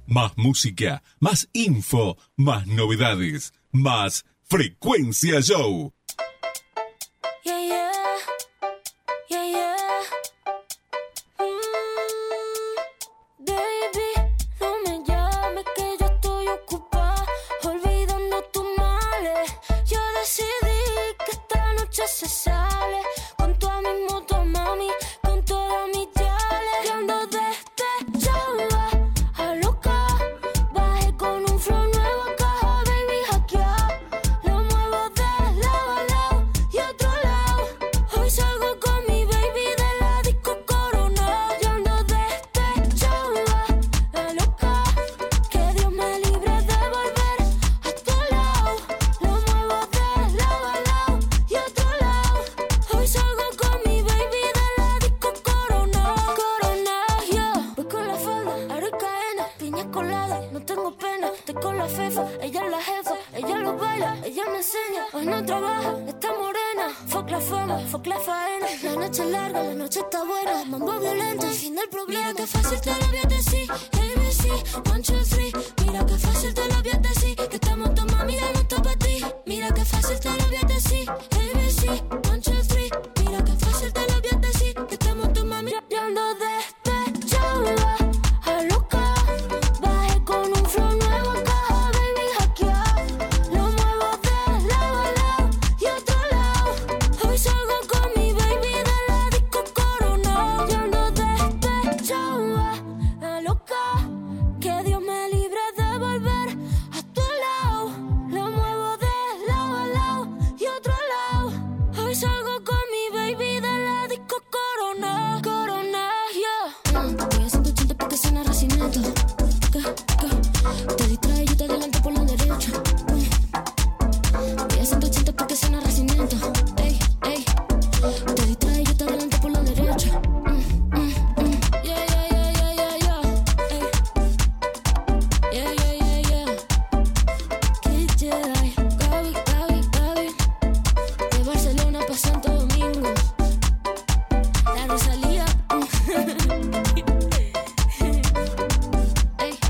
Más música, más info, más novedades, más Frecuencia Show. Yeah, yeah. Yeah, yeah. Baby, no me llames que yo estoy ocupada, olvidando tus males. Yo decidí que esta noche se sale con toda mi moto, mami, con todas mis yales. Yo ando despechada, a loca, bajé con un flow nuevo a caja, baby, hackeado. Lo muevo de lado a lado y otro lado. Hoy salgo con mi baby de la disco Corona. Yo ando despechada, la loca, que Dios me libre de volver a tu lado. Lo muevo de lado a lado y otro lado. Hoy salgo con mi baby de la disco Corona. Corona, yo voy con la falda, aro y cadena, piña colada, no tengo pena. Estoy con la fefa, ella es la jefa, ella lo baila, ella me enseña. Hoy no trabaja, está morena. Fuck la fama, fuck la faena. La noche es larga, la noche está buena. Mambo violento, el fin del problema. Mira que fácil te lo voy a decir, ABC, 1, 2, 3. Mira que fácil te lo voy a decir, que estamos tu mami, ya no está para ti. Mira que fácil te lo voy a decir, ABC, 1, 2, 3. Mira que fácil te lo voy a decir, que estamos tu mami, ya ando despechada, a loca, bajé con un flow nuevo a caja, baby, hackeado. Lo muevo de lado a lado y otro lado. Hoy salgo con mi baby de la disco Corona. Yo ando despechada, la loca, que Dios me libre de volver a tu lado. Lo muevo de lado a lado y otro lado. Hoy salgo con mi baby de la disco Corona. Corona, yeah. Voy a 180 porque suena Racinento. Te distrae, yo te adelanto por la derecha. Voy a 180 porque suena Racinento. Ey, ey. Te distrae, yo te adelanto por la derecha. Yeah, yeah, yeah, yeah, yeah, yeah. Ey. Yeah, yeah, yeah, yeah. Kid Jedi, Gaby, Gaby, Gaby. De Barcelona pa' Santo Domingo. La Rosalía. Ey.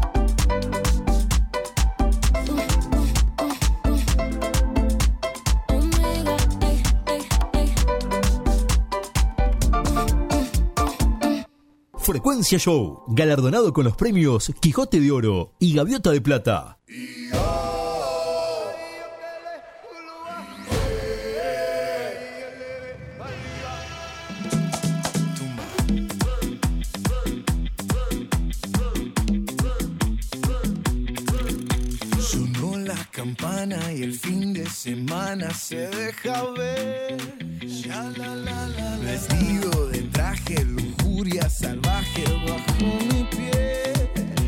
Omega, ey, ey, ey. Frecuencia Show, galardonado con los premios Quijote de Oro y Gaviota de Plata. Sonó la campana y el fin de semana se deja ver. Vestido de traje, lujuria salvaje bajo mi piel.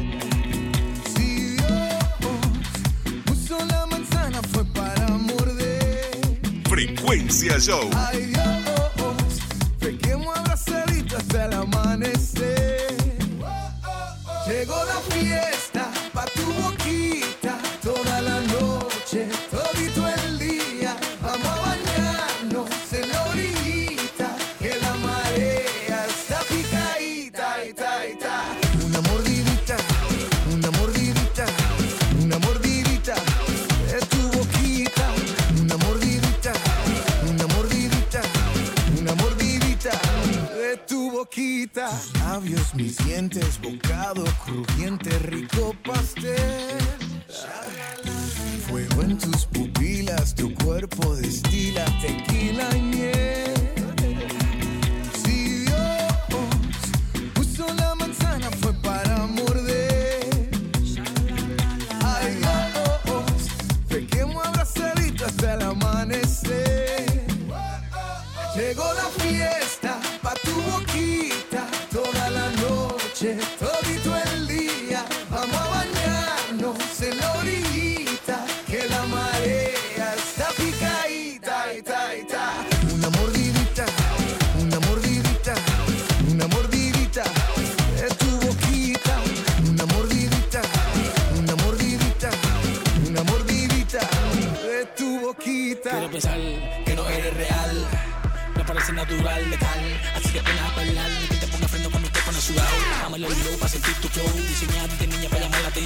Si Dios puso la manzana fue para morder. Frecuencia Show. Ay Dios, pequemos abrazaditos hasta el amanecer. Llegó la fiesta pa' tu boquita, toda la noche, todito el día. Vamos a bañarnos en la orillita, que la marea está picadita, ita, ita. Una mordidita, una mordidita, una mordidita de tu boquita. Una mordidita, una mordidita, una mordidita de tu boquita. Tus labios, mis dientes, bocado crujiente, rico pastel. Fuego en tus pupilas, tu cuerpo destila tequila y miel. Si Dios puso la manzana fue para morder. Ay Dios, pequemos abrazaditos hasta el amanecer. Llegó la fiesta pa' tu boquita, toda la noche, todito el día. Vamos a bañarnos en la orillita, que la marea está picadita, ita, ita. Una mordidita, una mordidita, una mordidita de tu boquita. Una mordidita, una mordidita, una mordidita de tu boquita. Quiero pensar que no eres real, me parece natural, letal. Así que ven a bailar y que te ponga freno cuando te pones sudado. Dame el oído para sentir tu flow, diseñada de niña para llamar la atención.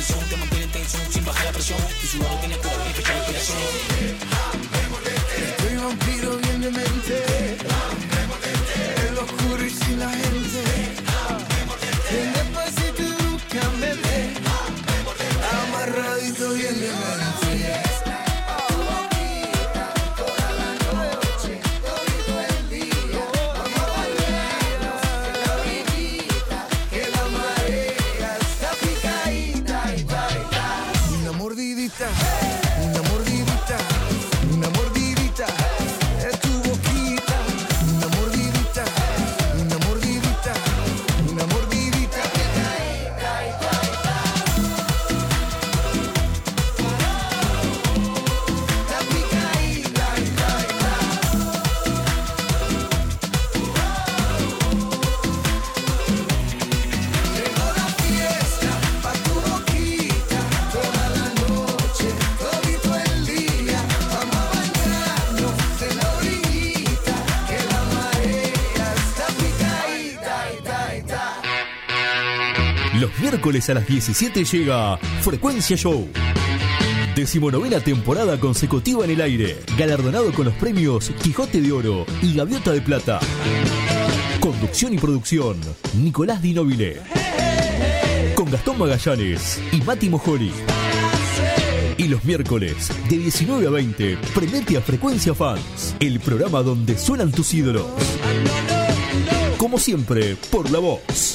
miércoles a las 17 llega Frecuencia Show. 19ª temporada consecutiva en el aire, galardonado con los premios Quijote de Oro y Gaviota de Plata. Conducción y producción, Nicolás Di Nobile. Con Gastón Magallanes y Mati Mojori. Y los miércoles, de 19 a 20, prendete a Frecuencia Fans, el programa donde suenan tus ídolos. Como siempre, por La Vox.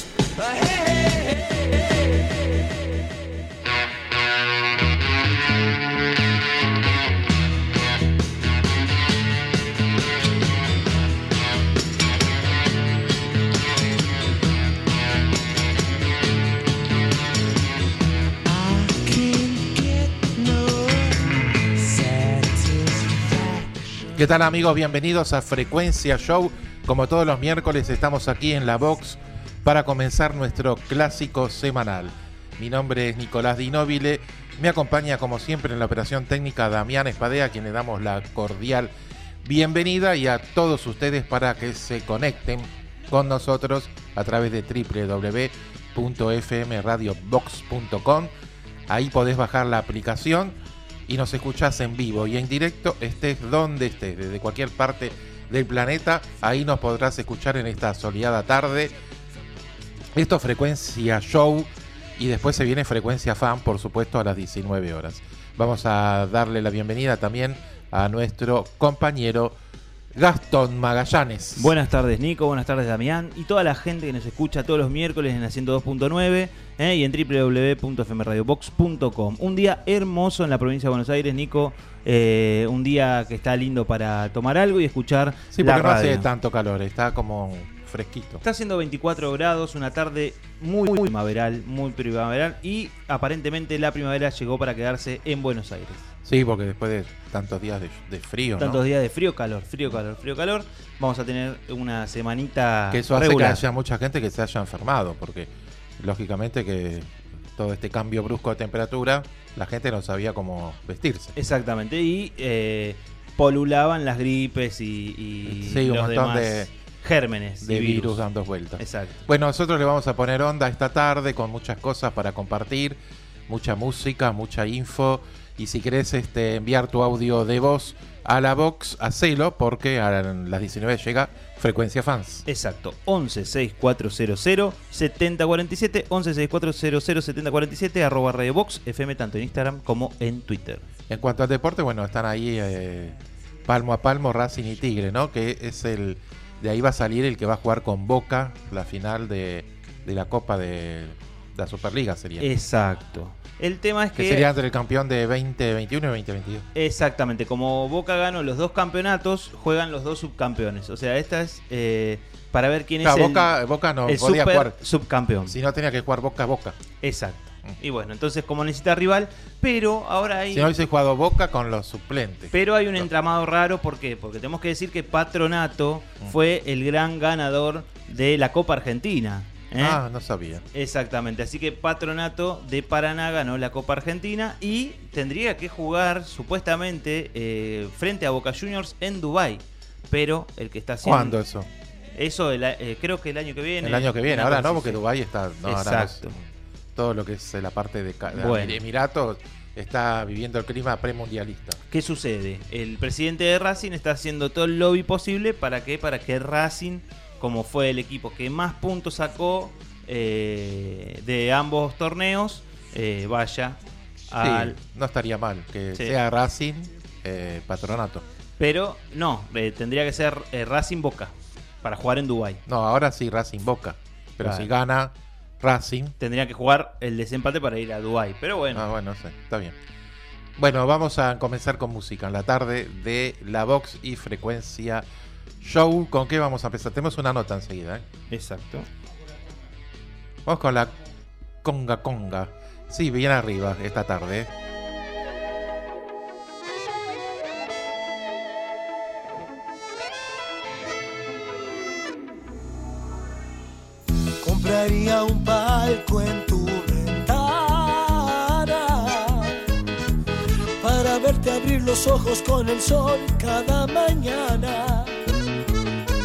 ¿Qué tal, amigos? Bienvenidos a Frecuencia Show. Como todos los miércoles estamos aquí en La Vox para comenzar nuestro clásico semanal. Mi nombre es Nicolás Di Nobile. Me acompaña como siempre en la operación técnica Damián Espadea, a quien le damos la cordial bienvenida, y a todos ustedes para que se conecten con nosotros a través de www.fmradiobox.com. Ahí podés bajar la aplicación y nos escuchás en vivo y en directo, estés donde estés, desde cualquier parte del planeta. Ahí nos podrás escuchar en esta soleada tarde. Esto es Frecuencia Show, y después se viene Frecuencia Fan, por supuesto, a las 19 horas. Vamos a darle la bienvenida también a nuestro compañero Gastón Magallanes. Buenas tardes, Nico, buenas tardes, Damián, y toda la gente que nos escucha todos los miércoles en la 102.9 y en www.fmradiobox.com. Un día hermoso en la provincia de Buenos Aires, Nico. Un día que está lindo para tomar algo y escuchar sí, la radio. No hace tanto calor, está como fresquito. Está haciendo 24 grados, una tarde muy primaveral, y aparentemente la primavera llegó para quedarse en Buenos Aires. Sí, porque después de tantos días de frío, tantos días de frío, calor, vamos a tener una semanita que eso regular. Hace que haya mucha gente que se haya enfermado, porque lógicamente que todo este cambio brusco de temperatura, la gente no sabía cómo vestirse. Exactamente, y polulaban las gripes y sí, los un montón demás de gérmenes de virus dando vueltas. Exacto. Bueno, nosotros le vamos a poner onda esta tarde con muchas cosas para compartir, mucha música, mucha info. Y si querés enviar tu audio de voz a La Vox, hacelo, porque a las 19 llega Frecuencia Fans. Exacto, 116400 7047, 116400 7047, @ Radio Vox FM, tanto en Instagram como en Twitter. En cuanto al deporte, bueno, están ahí palmo a palmo Racing y Tigre, ¿no? Que es de ahí va a salir el que va a jugar con Boca la final de la Copa de la Superliga, sería. Exacto. El tema es que sería entre el campeón de 2021 y 2022. Exactamente, como Boca ganó los dos campeonatos, juegan los dos subcampeones. O sea, esta es para ver quién es Boca no el podía jugar subcampeón. Si no, tenía que jugar Boca. Exacto. Y bueno, entonces como necesita rival, pero ahora hay... Si no hubiese jugado Boca con los suplentes. Pero hay un entramado raro, ¿por qué? Porque tenemos que decir que Patronato fue el gran ganador de la Copa Argentina. Ah, no sabía. Exactamente, así que Patronato de Paraná ganó la Copa Argentina y tendría que jugar supuestamente frente a Boca Juniors en Dubái. Pero el que está haciendo... ¿Cuándo eso? Eso creo que el año que viene. El año que viene, ahora no, porque Dubái está... No, exacto. Ahora todo lo que es la parte de bueno. Emiratos está viviendo el clima premundialista. ¿Qué sucede? El presidente de Racing está haciendo todo el lobby posible para que Racing, como fue el equipo que más puntos sacó de ambos torneos, vaya al... Sí, no estaría mal que sea Racing Patronato. Pero no, tendría que ser Racing Boca para jugar en Dubái. No, ahora sí Racing Boca, pero claro, si gana Racing tendría que jugar el desempate para ir a Dubái, pero bueno. Ah, bueno, sí, está bien. Bueno, vamos a comenzar con música en la tarde de La Vox y Frecuencia Show. ¿Con qué vamos a empezar? Tenemos una nota enseguida, Exacto. Vamos con la conga. Sí, bien arriba esta tarde. Compraría un palco en tu ventana para verte abrir los ojos con el sol cada mañana.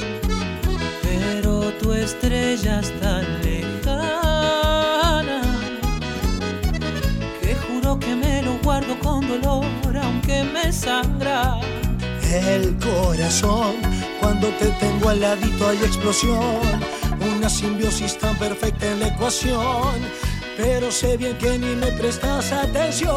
Pero tu estrella es tan lejana aunque me sangra. El corazón, cuando te tengo al ladito hay explosión. Una simbiosis tan perfecta en la ecuación, pero sé bien que ni me prestas atención.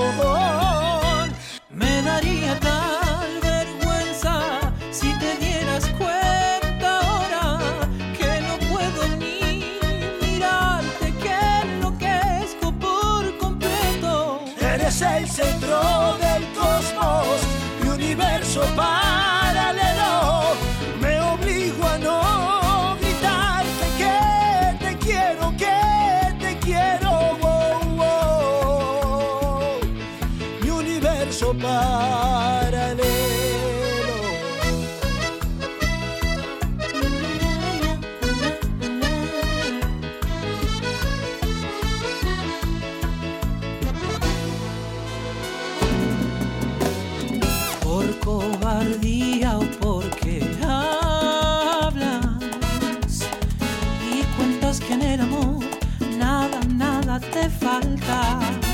Me daría tal vergüenza si te dieras cuenta ahora que no puedo ni mirarte, que enloquezco por completo. Eres el centro del cosmos, mi universo paralelo. Me obligo a no gritarte que te quiero, oh, oh. Mi universo paralelo. Por cobardía o porque hablas y cuentas que en el amor nada te falta.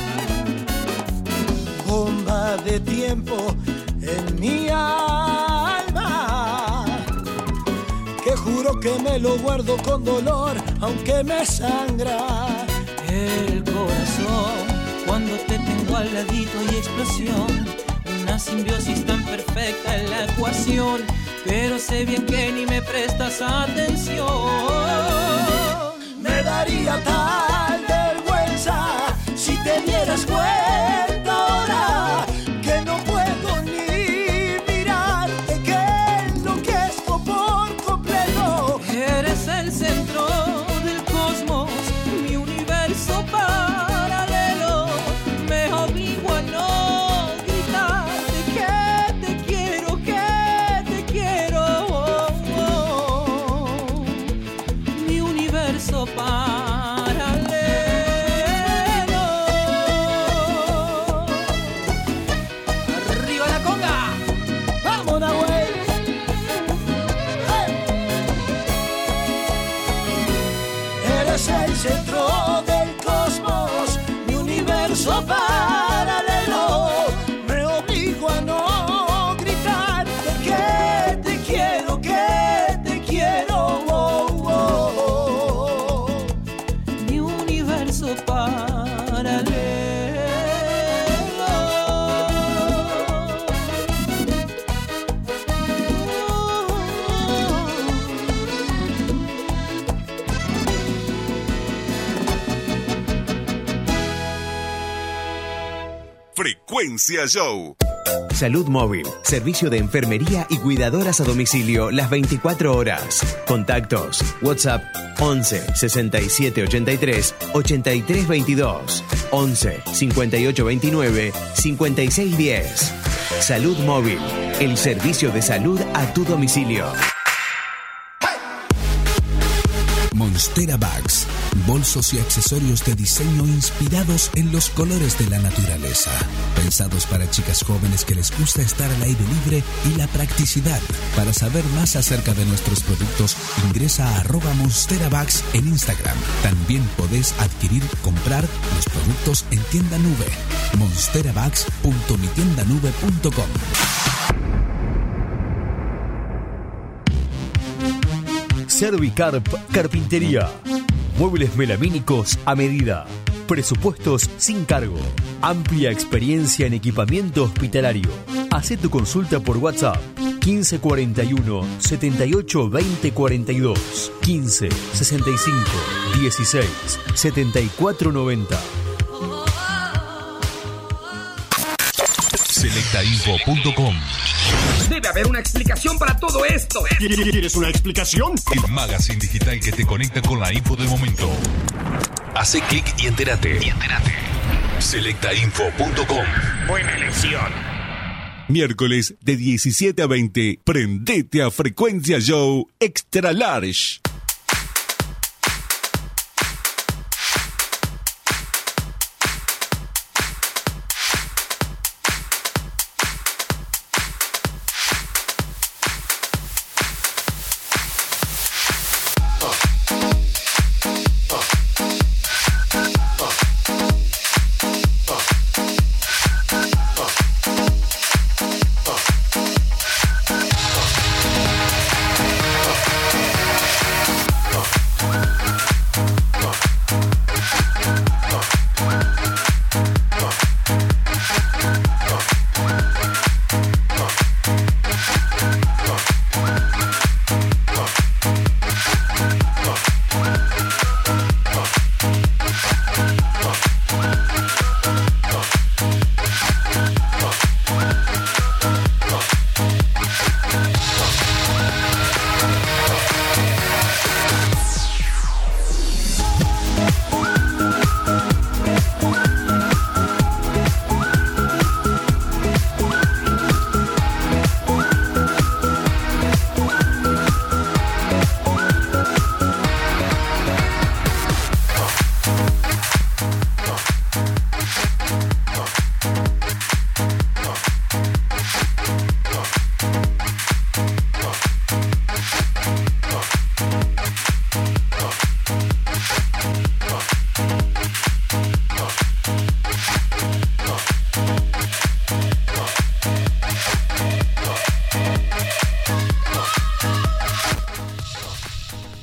Bomba de tiempo en mi alma, que juro que me lo guardo con dolor, aunque me sangra. El corazón, cuando te tengo al ladito hay explosión. Una simbiosis tan perfecta en la ecuación, pero sé bien que ni me prestas atención. Me daría tal vergüenza si te dieras cuenta ahora que no puedo ni mirarte, que enloquezco por completo. Eres el centro del cosmos, mi universo paralelo. Me obligo a no gritarte que te quiero, oh, oh. Mi universo paralelo. ¡Arriba la conga! ¡Vamos, Nahuel! Eres el centro del cosmos, mi universo paralelo. Me obligo a no gritarte que te quiero, oh, oh. Mi universo paralelo. Frecuencia Show. Salud Móvil, servicio de enfermería y cuidadoras a domicilio las 24 horas. Contactos: WhatsApp 11 67 83 83 22, 11 58 29 56 10. Salud Móvil, el servicio de salud a tu domicilio. Monstera Bags, bolsos y accesorios de diseño inspirados en los colores de la naturaleza. Pensados para chicas jóvenes que les gusta estar al aire libre y la practicidad. Para saber más acerca de nuestros productos, ingresa a @MonsteraBags en Instagram. También podés comprar los productos en tienda nube. monsterabags.mitiendanube.com. Servicarp Carpintería. Muebles melamínicos a medida. Presupuestos sin cargo. Amplia experiencia en equipamiento hospitalario. Hacé tu consulta por WhatsApp 1541 78 20 42, 15 65 16 74 90. Selectainfo.com. Debe haber una explicación para todo esto. ¿Quieres una explicación? El magazine digital que te conecta con la info del momento. Hace clic y entérate. Selectainfo.com. Buena elección. Miércoles de 17 a 20. Prendete a Frecuencia Show Extra Large.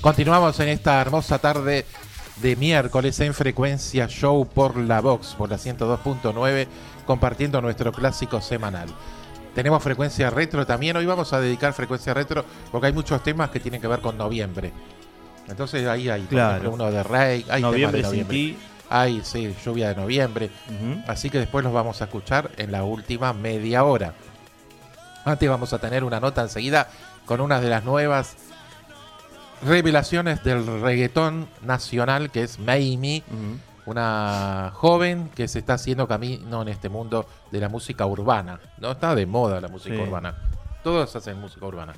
Continuamos en esta hermosa tarde de miércoles en Frecuencia Show por la Vox, por la 102.9, compartiendo nuestro clásico semanal. Tenemos Frecuencia Retro también. Hoy vamos a dedicar Frecuencia Retro porque hay muchos temas que tienen que ver con noviembre. Entonces ahí hay, por ejemplo, uno de Rey, hay Noviembre temas de noviembre. Sin Ti. Hay, sí, Lluvia de Noviembre. Así que después los vamos a escuchar en la última media hora. Antes vamos a tener una nota enseguida con una de las nuevas revelaciones del reggaetón nacional, que es Mamie, una joven que se está haciendo camino en este mundo de la música urbana. No está de moda la música urbana. Todos hacen música urbana.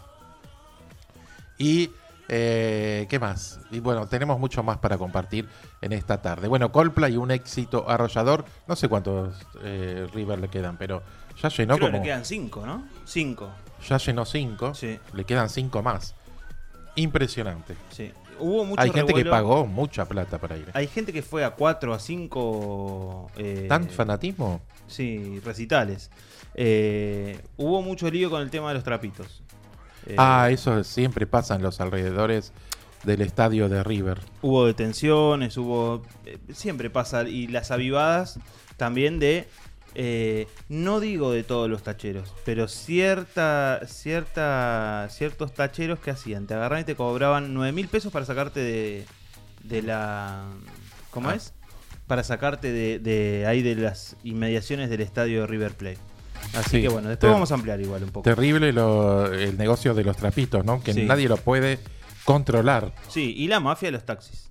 Y ¿qué más? Y bueno, tenemos mucho más para compartir en esta tarde. Bueno, Coldplay, un éxito arrollador. No sé cuántos River le quedan, pero ya llenó. Creo como... que le quedan 5, ¿no? 5. Ya llenó 5. Sí. Le quedan 5 más. Impresionante. Sí. Hubo mucho Hay gente revuelo. que pagó mucha plata para ir. Hay gente que fue a 4, a 5... ¿Tan fanatismo? Sí, recitales. Hubo mucho lío con el tema de los trapitos. Eso siempre pasa en los alrededores del estadio de River. Hubo detenciones, siempre pasa. Y las avivadas también de... no digo de todos los tacheros, pero ciertos tacheros que hacían, te agarraban y te cobraban 9.000 pesos para sacarte de la... ¿Cómo es? Para sacarte de ahí de las inmediaciones del estadio de River Plate. Así que bueno, después vamos a ampliar igual un poco. Terrible el negocio de los trapitos, ¿no? Que nadie lo puede controlar. Sí, y la mafia de los taxis.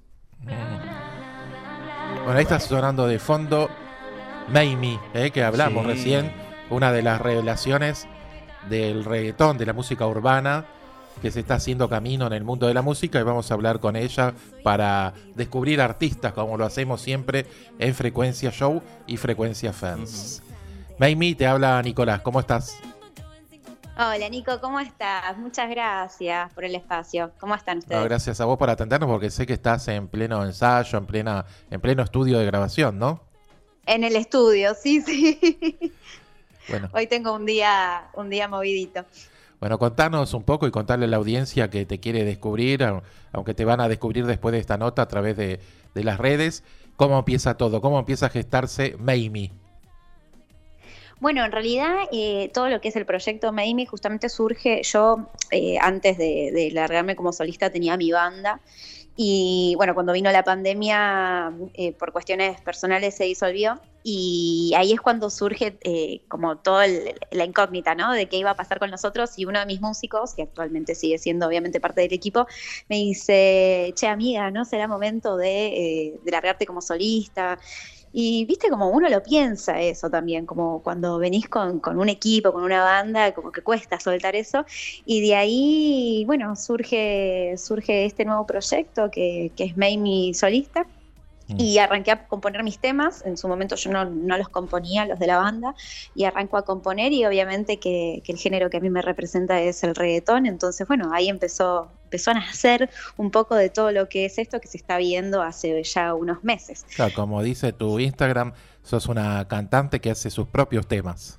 Bueno, ahí está sonando de fondo Mamie, que hablamos recién, una de las revelaciones del reggaetón, de la música urbana, que se está haciendo camino en el mundo de la música, y vamos a hablar con ella para descubrir artistas, como lo hacemos siempre en Frecuencia Show y Frecuencia Fans. Mamie, te habla Nicolás, ¿cómo estás? Hola Nico, ¿cómo estás? Muchas gracias por el espacio. ¿Cómo están ustedes? No, gracias a vos por atendernos, porque sé que estás en pleno ensayo, en pleno estudio de grabación, ¿no? En el estudio, sí. Bueno. Hoy tengo un día movidito. Bueno, contanos un poco y contarle a la audiencia que te quiere descubrir, aunque te van a descubrir después de esta nota a través de las redes, cómo empieza todo, cómo empieza a gestarse Mamie. Bueno, en realidad todo lo que es el proyecto Mamie justamente surge, yo antes de largarme como solista tenía mi banda. Y bueno, cuando vino la pandemia, por cuestiones personales se disolvió, y ahí es cuando surge como toda la incógnita, ¿no? De qué iba a pasar con nosotros, y uno de mis músicos, que actualmente sigue siendo obviamente parte del equipo, me dice, che amiga, ¿no será momento de largarte como solista? Y viste como uno lo piensa eso también, como cuando venís con un equipo, con una banda, como que cuesta soltar eso. Y de ahí, bueno, surge este nuevo proyecto que es Mamie solista. Y arranqué a componer mis temas. En su momento yo no los componía, los de la banda, y arranco a componer, y obviamente que el género que a mí me representa es el reggaetón. Entonces, bueno, ahí empezó a nacer un poco de todo lo que es esto que se está viendo hace ya unos meses. Claro, como dice tu Instagram, sos una cantante que hace sus propios temas.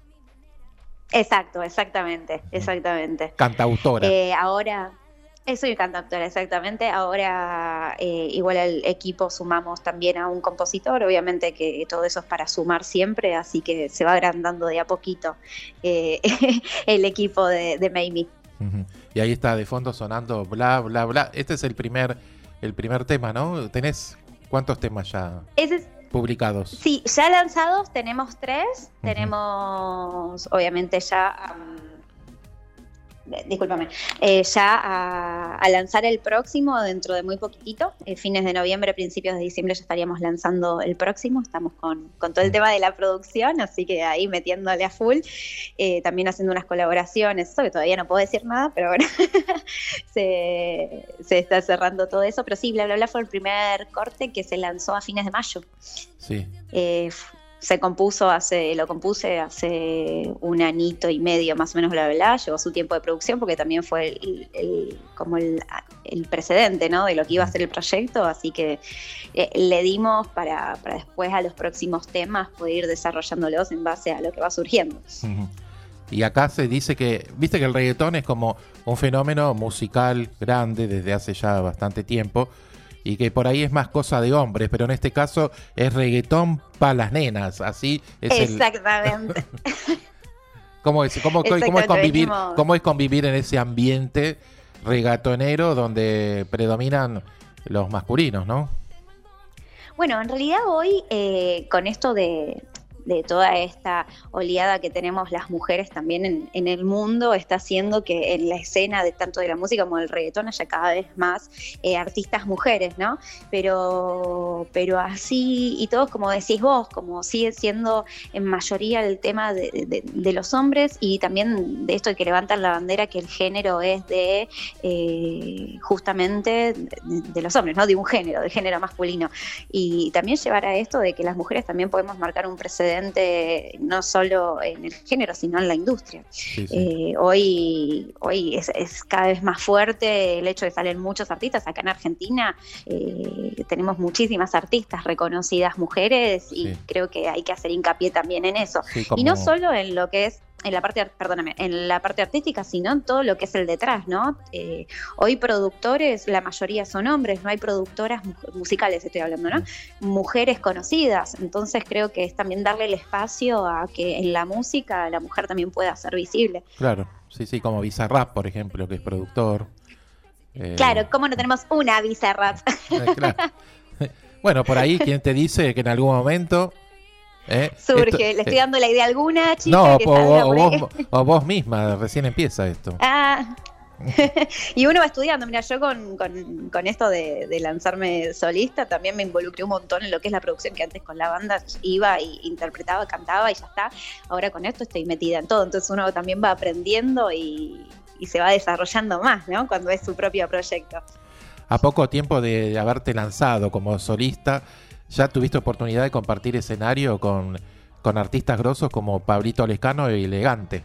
Exactamente. Cantautora. Ahora... Soy cantautora, exactamente. Ahora igual al equipo sumamos también a un compositor, obviamente que todo eso es para sumar siempre, así que se va agrandando de a poquito el equipo de Mamie. Y ahí está de fondo sonando bla, bla, bla. Este es el primer tema, ¿no? ¿Tenés cuántos temas ya publicados? Sí, ya lanzados tenemos 3. Tenemos obviamente ya... Discúlpame, ya a lanzar el próximo dentro de muy poquitito, fines de noviembre, principios de diciembre ya estaríamos lanzando el próximo. Estamos con todo el tema de la producción, así que ahí metiéndole a full, también haciendo unas colaboraciones, eso que todavía no puedo decir nada, pero bueno, se está cerrando todo eso. Pero sí, Bla Bla Bla fue el primer corte que se lanzó a fines de mayo. Sí. Lo compuse hace 1 añito y medio más o menos, Bla Bla Bla. Llevó su tiempo de producción porque también fue como el precedente, ¿no? De lo que iba a ser el proyecto, así que le dimos para después a los próximos temas poder ir desarrollándolos en base a lo que va surgiendo. Y acá se dice que, viste que el reggaetón es como un fenómeno musical grande desde hace ya bastante tiempo y que por ahí es más cosa de hombres, pero en este caso es reggaetón para las nenas, así es. Exactamente. ¿Cómo es convivir en ese ambiente reggaetonero donde predominan los masculinos, ¿no? Bueno, en realidad hoy con esto de toda esta oleada que tenemos las mujeres también en el mundo, está haciendo que en la escena de tanto de la música como del reggaetón haya cada vez más artistas mujeres, ¿no? Pero así, y todos como decís vos, como sigue siendo en mayoría el tema de los hombres, y también de esto de que levantan la bandera que el género es de justamente de los hombres, ¿no? De un género, del género masculino. Y también llevar a esto de que las mujeres también podemos marcar un precedente no solo en el género, sino en la industria. Sí, sí. Hoy es cada vez más fuerte el hecho de que salen muchos artistas. Acá en Argentina tenemos muchísimas artistas reconocidas mujeres y creo que hay que hacer hincapié también en eso. Sí, y no solo en lo que es en la parte artística, sino en todo lo que es el detrás, ¿no? Hoy productores, la mayoría son hombres, no hay productoras musicales, estoy hablando, ¿no? Mujeres conocidas, entonces creo que es también darle el espacio a que en la música la mujer también pueda ser visible. Claro, sí, como Bizarrap, por ejemplo, que es productor. Claro, ¿cómo no tenemos una Bizarrap? Claro. Bueno, por ahí, ¿quién te dice que en algún momento... surge, le estoy dando la idea a alguna chica. No, o vos misma, recién empieza esto. Y uno va estudiando. Mira, yo con esto de lanzarme solista también me involucré un montón en lo que es la producción, que antes con la banda iba y interpretaba, cantaba y ya está. Ahora con esto estoy metida en todo, entonces uno también va aprendiendo y se va desarrollando más, ¿no? Cuando es su propio proyecto. A poco tiempo de haberte lanzado como solista, ¿ya tuviste oportunidad de compartir escenario con artistas grosos como Pablito Lescano y Elegante?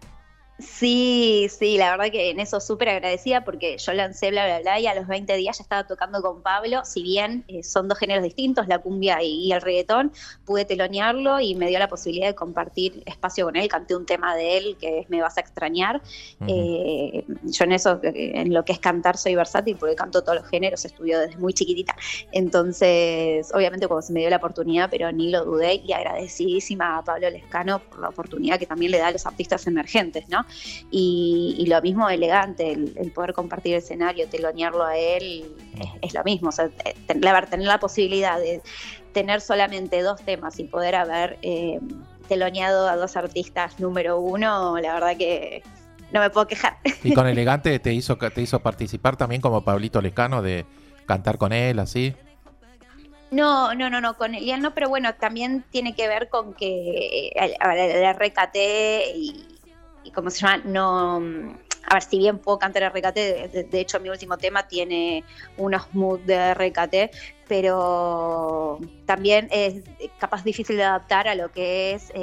Sí, la verdad que en eso súper agradecida porque yo lancé Bla Bla Bla y a los 20 días ya estaba tocando con Pablo, si bien son dos géneros distintos, la cumbia y el reggaetón, pude telonearlo y me dio la posibilidad de compartir espacio con él, canté un tema de él que es Me Vas a Extrañar. Yo en eso, en lo que es cantar soy versátil porque canto todos los géneros, estudio desde muy chiquitita, entonces obviamente cuando se me dio la oportunidad, pero ni lo dudé, y agradecidísima a Pablo Lescano por la oportunidad que también le da a los artistas emergentes, ¿no? Y lo mismo Elegante, el poder compartir el escenario, telonearlo a él, es lo mismo. O sea, tener la posibilidad de tener solamente dos temas y poder haber teloneado a dos artistas número uno, la verdad que no me puedo quejar. ¿Y con Elegante te hizo participar también como Pablito Lescano, de cantar con él, así? No, con Elian no, pero bueno, también tiene que ver con que el RKT y ¿cómo se llama? No, a ver, si bien puedo cantar RKT, de hecho mi último tema tiene unos moods de RKT, pero también es capaz difícil de adaptar a lo que es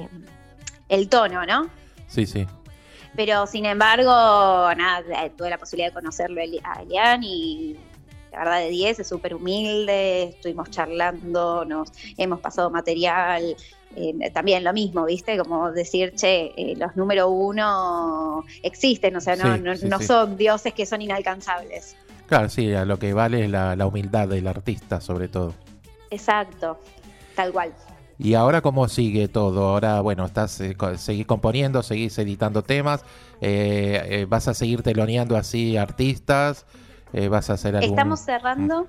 el tono, ¿no? Sí. Pero sin embargo, nada, tuve la posibilidad de conocerlo a Elian y la verdad de 10, es súper humilde, estuvimos charlando, nos hemos pasado material. También lo mismo, ¿viste? Como decir, los número uno existen, o sea, no son dioses que son inalcanzables. Claro, sí, a lo que vale es la humildad del artista, sobre todo. Exacto, tal cual. ¿Y ahora cómo sigue todo? Ahora, bueno, seguís componiendo, seguís editando temas, ¿vas a seguir teloneando así artistas? ¿Vas a hacer algún...? Estamos cerrando...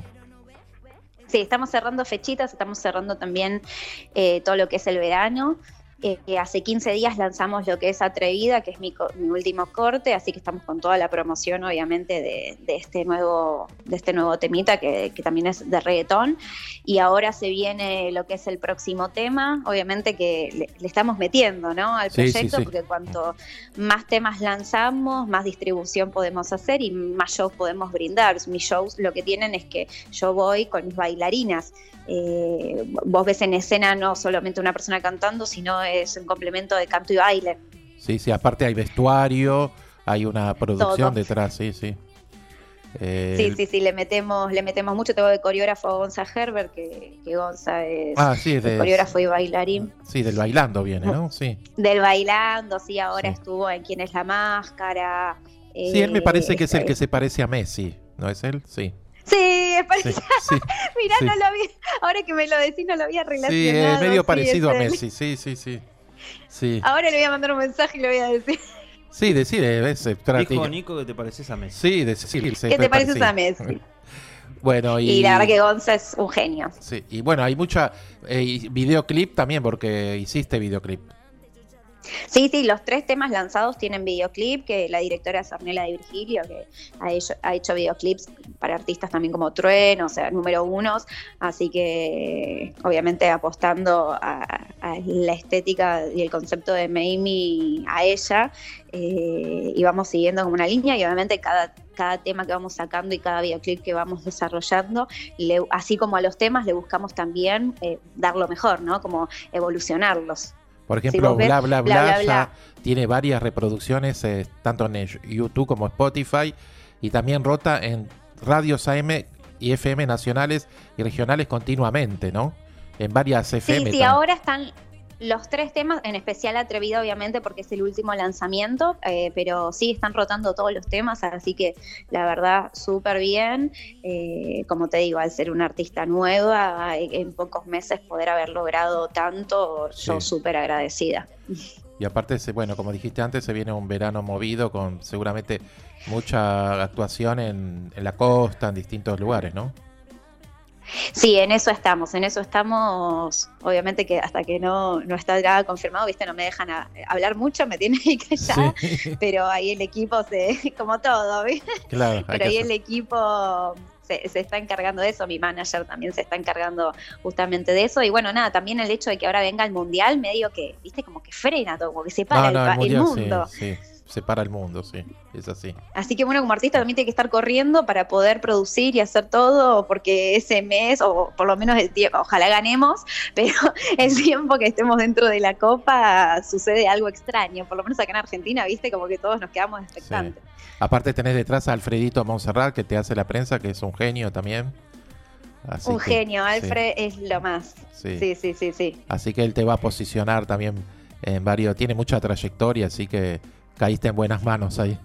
Sí, estamos cerrando fechitas, estamos cerrando también todo lo que es el verano. Hace 15 días lanzamos lo que es Atrevida, que es mi último corte, así que estamos con toda la promoción, obviamente, de este nuevo temita que también es de reggaetón. Y ahora se viene lo que es el próximo tema, obviamente que le estamos metiendo, ¿no?, al proyecto, sí. Porque cuanto más temas lanzamos, más distribución podemos hacer y más shows podemos brindar. Mis shows lo que tienen es que yo voy con mis bailarinas. Vos ves en escena no solamente una persona cantando, sino es un complemento de canto y baile. Sí, aparte hay vestuario, hay una producción detrás, sí. Sí, le metemos mucho. Tengo de coreógrafo a Gonza Herbert, que Gonza es coreógrafo y bailarín. Sí, del bailando viene, ¿no? Sí. Del bailando, sí, ahora estuvo en ¿Quién es la máscara? Sí, él me parece que es el que se parece a Messi, ¿no es él? Sí. Sí, es parecido. Sí, Mirá, sí. no lo había, ahora que me lo decís no lo había relacionado. Sí, es medio parecido a es él. Messi, sí. Ahora le voy a mandar un mensaje y le voy a decir. Sí, decide, Dijo Nico que te pareces a Messi. Sí, decir. Que te pareces a Messi. Bueno, y la verdad que Gonza es un genio. Sí, y bueno, hay mucha videoclip también, porque hiciste videoclip. Sí, los 3 temas lanzados tienen videoclip, que la directora es Ornella de Virgilio, que ha hecho videoclips para artistas también como Trueno, o sea, número 1, así que obviamente apostando a la estética y el concepto de Mamie a ella, y vamos siguiendo como una línea, y obviamente cada tema que vamos sacando y cada videoclip que vamos desarrollando, así como a los temas le buscamos también dar lo mejor, ¿no? Como evolucionarlos. Por ejemplo, si bla, bla, bla, ya tiene varias reproducciones, tanto en YouTube como Spotify, y también rota en radios AM y FM nacionales y regionales continuamente, ¿no? En varias FM. Sí, también. Ahora están los 3 temas, en especial Atrevida, obviamente, porque es el último lanzamiento, pero sí están rotando todos los temas, así que la verdad, súper bien. Como te digo, al ser una artista nueva, en pocos meses poder haber logrado tanto, yo súper agradecida. Y aparte, bueno, como dijiste antes, se viene un verano movido con seguramente mucha actuación en la costa, en distintos lugares, ¿no? Sí, en eso estamos, obviamente que hasta que no está nada confirmado, viste, no me dejan hablar mucho, me tienen que callar, pero ahí el equipo como todo, ¿viste? Claro, pero ahí el equipo se está encargando de eso, mi manager también se está encargando justamente de eso, y bueno, nada, también el hecho de que ahora venga el mundial, medio que, viste, como que frena todo, como que separa el mundo. Sí. Separa el mundo, sí, es así. Así que bueno, como artista también tiene que estar corriendo para poder producir y hacer todo, porque ese mes, o por lo menos el tiempo, ojalá ganemos, pero el tiempo que estemos dentro de la Copa sucede algo extraño, por lo menos acá en Argentina, viste, como que todos nos quedamos expectantes. Sí. Aparte tenés detrás a Alfredito Montserrat, que te hace la prensa, que es un genio también. Así un genio, Alfred es lo más. Sí. Así que él te va a posicionar también en varios, tiene mucha trayectoria, así que caíste en buenas manos ahí.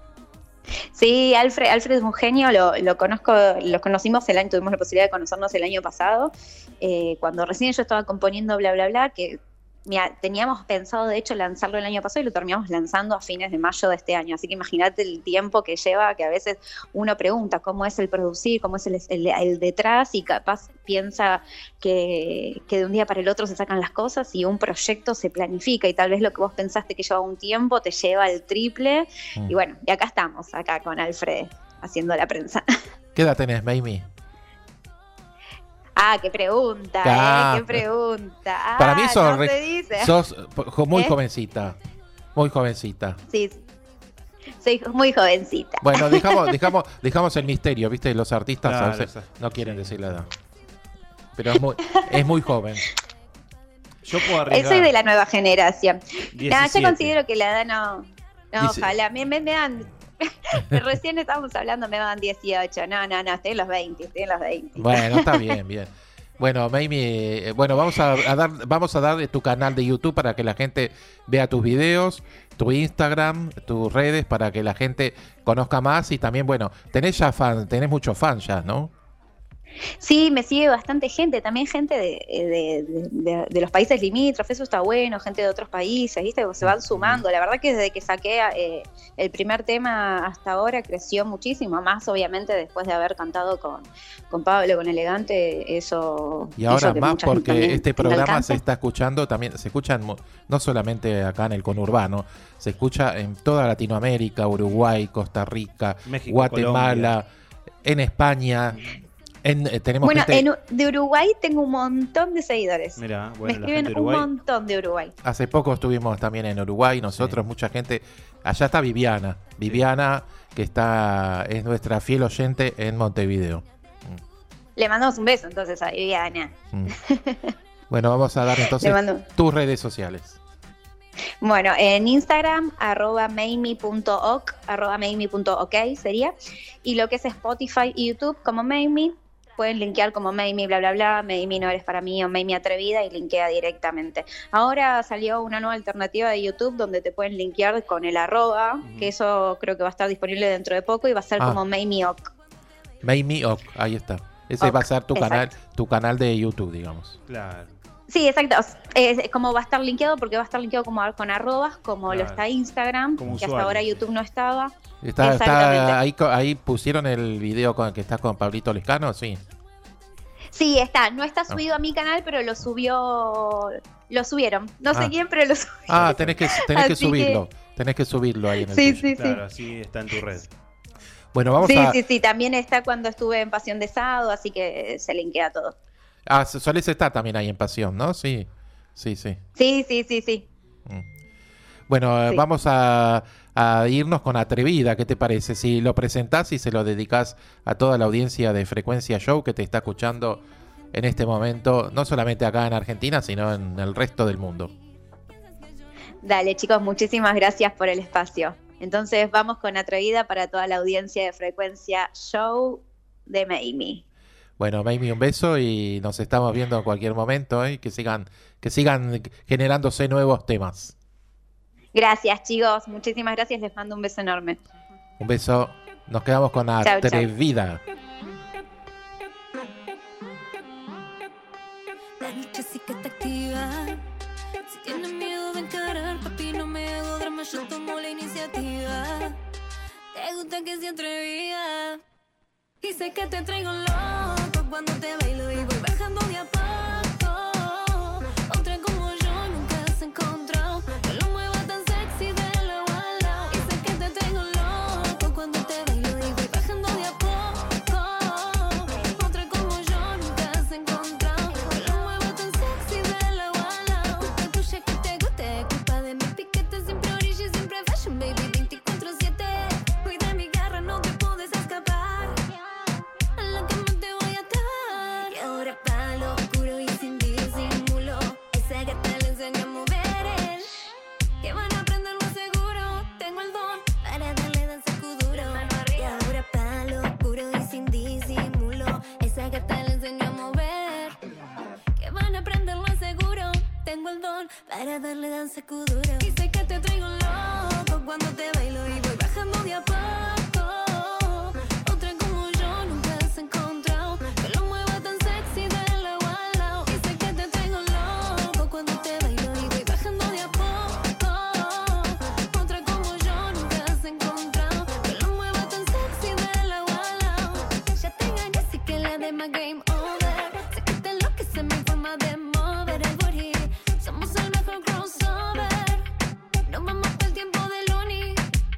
Sí, Alfred es un genio, lo conocimos tuvimos la posibilidad de conocernos el año pasado, cuando recién yo estaba componiendo Bla Bla Bla, que teníamos pensado de hecho lanzarlo el año pasado y lo terminamos lanzando a fines de mayo de este año, así que imagínate el tiempo que lleva, que a veces uno pregunta cómo es el producir, cómo es el detrás, y capaz piensa que de un día para el otro se sacan las cosas y un proyecto se planifica, y tal vez lo que vos pensaste que lleva un tiempo te lleva el triple, y bueno, y acá estamos, acá con Alfred haciendo la prensa. ¿Qué edad tenés, Mamie? Qué pregunta, qué pregunta. Para mí sos muy jovencita, muy jovencita. Sí, soy muy jovencita. Bueno, dejamos el misterio, viste, los artistas a veces no quieren decir la edad. Pero es muy joven. Yo puedo arriesgar. Soy de la nueva generación. 17. Yo considero que la edad no ojalá, me dan... Recién estábamos hablando, me dan 18. No, estoy en los 20. Bueno, está bien. Bueno, Mamie, vamos a dar tu canal de YouTube para que la gente vea tus videos, tu Instagram, tus redes, para que la gente conozca más, y también, bueno, tenés muchos fans ya, ¿no? Sí, me sigue bastante gente, también gente de los países limítrofes, eso está bueno, gente de otros países, ¿viste? Se van sumando. La verdad que desde que saqué el primer tema hasta ahora creció muchísimo, más obviamente después de haber cantado con Pablo, con Elegante, eso. Y ahora que más porque este programa alcance. Se está escuchando, también se escucha no solamente acá en el conurbano, se escucha en toda Latinoamérica, Uruguay, Costa Rica, México, Guatemala, Colombia. En España. Tenemos de Uruguay tengo un montón de seguidores. Mirá, me escriben un montón de Uruguay. Hace poco estuvimos también en Uruguay, nosotros, mucha gente. Allá está Viviana, que es nuestra fiel oyente en Montevideo. Le mandamos un beso entonces a Viviana. Bueno, vamos a dar entonces tus redes sociales. Bueno, en Instagram, @mamie.ok, @mamie.ok sería. Y lo que es Spotify y YouTube como Mamie, pueden linkear como Mamie bla bla bla, Mamie no eres para mí o Mamie atrevida y linkea directamente. Ahora salió una nueva alternativa de YouTube donde te pueden linkear con el @, que eso creo que va a estar disponible dentro de poco y va a ser como Mamie Ok. Mamie Ok, ahí está. Ese Ok, va a ser exacto. tu canal de YouTube, digamos. Claro. Sí, exacto. Como va a estar linkeado, porque va a estar linkeado como con arrobas, como lo Claro. está Instagram, Como que usuario. hasta ahora YouTube no estaba. Está Exactamente. ahí pusieron el video que está con Pablito Lescano, sí. Sí, está. No está subido a mi canal, pero lo subieron. No sé quién, pero lo subieron. Ah, tenés que Así subirlo. Tenés que subirlo ahí en el Sí, tuyo. sí, Claro, así está en tu red. Bueno, vamos Sí, a... sí, sí. También está cuando estuve en Pasión de Sado, así que se linkea todo. Ah, Solés está también ahí en Pasión, ¿no? Sí, sí, sí. Sí, sí, sí, sí. Bueno, Sí. vamos a irnos con Atrevida, ¿qué te parece? Si lo presentás y se lo dedicás a toda la audiencia de Frecuencia Show que te está escuchando en este momento, no solamente acá en Argentina, sino en el resto del mundo. Dale, chicos, muchísimas gracias por el espacio. Entonces vamos con Atrevida para toda la audiencia de Frecuencia Show de Mamie. Bueno, Mamie, un beso y nos estamos viendo en cualquier momento, ¿eh? Que sigan generándose nuevos temas. Gracias, chicos. Muchísimas gracias. Les mando un beso enorme. Un beso. Nos quedamos con Chau, chau. Atrevida. La noche sí que te activa. Si tienes miedo de encarar, papi, no me hago drama, yo tomo la iniciativa. Te gusta que sea atrevida. Y sé que te traigo loco cuando te bailo y voy bajando de a poco. Otra como yo nunca has encontrado, que lo mueva tan sexy de lado a lado. Y sé que te traigo loco cuando te bailo y voy bajando de a poco. Otra como yo nunca has encontrado, que lo mueva tan sexy de lado a lado. Culpa tuya que te guste, culpa de mi piquete, siempre orilla y siempre fashion, baby, 24/7. Cuida mi garra, no te puedes escapar. A la cama te voy a atar. Y ahora pa' lo oscuro y sin disimulo, esa gata le enseño a mover. Que van a aprenderlo seguro. Tengo el don para darle danza kuduro. Y ahora pa' lo oscuro y sin disimulo, esa gata le enseño a mover. Que van a aprenderlo seguro. Tengo el don para darle danza kuduro. Y sé que te traigo loco cuando te bailo y voy bajando de a poco. Otra como yo nunca has encontrado, que lo mueva tan sexy de lado a lado. Y sé que te traigo loco cuando te bailo y voy bajando de a poco. Otra como yo nunca has encontrado, que lo mueva tan sexy de lado a lado. Ya te engañé, así que la demás game over. Sé que te enloquece mi forma de mover el booty. Somos el mejor crossover. Nos vamos por el tiempo del uni.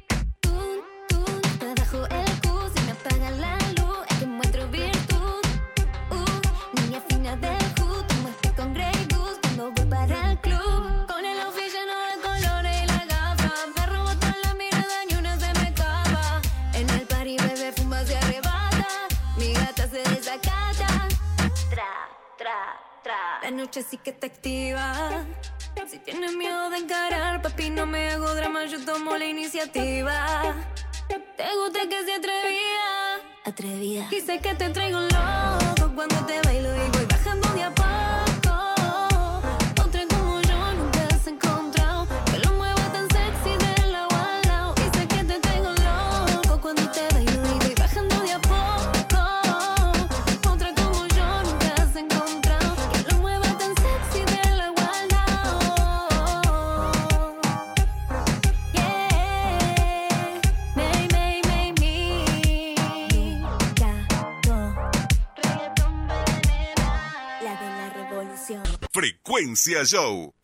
Tú, te bajo el Q si me apagas la luz. Es que muestro virtud. Niña fina del hood, tú muestres con Grey Goose cuando voy para el club. Con el outfit lleno de colores y la gafa, me robo toda la mirada y una se me escapa. En el party bebé fuma se arrebata, mi gata se desacata. La noche sí que te activa. Si tienes miedo de encarar, papi, no me hago drama, yo tomo la iniciativa. Te gusta que sea atrevida. Y sé que te traigo loco cuando te bailo y voy bajando de a poco. Otra como yo nunca has encontrado, que lo mueva tan sexy de lado a lado. Y sé que te traigo loco cuando te bailo y voy bajando de a poco. Otra como yo nunca has encontrado, que lo mueva tan sexy de lado a lado. Yeah, la de la revolución. Frecuencia Show.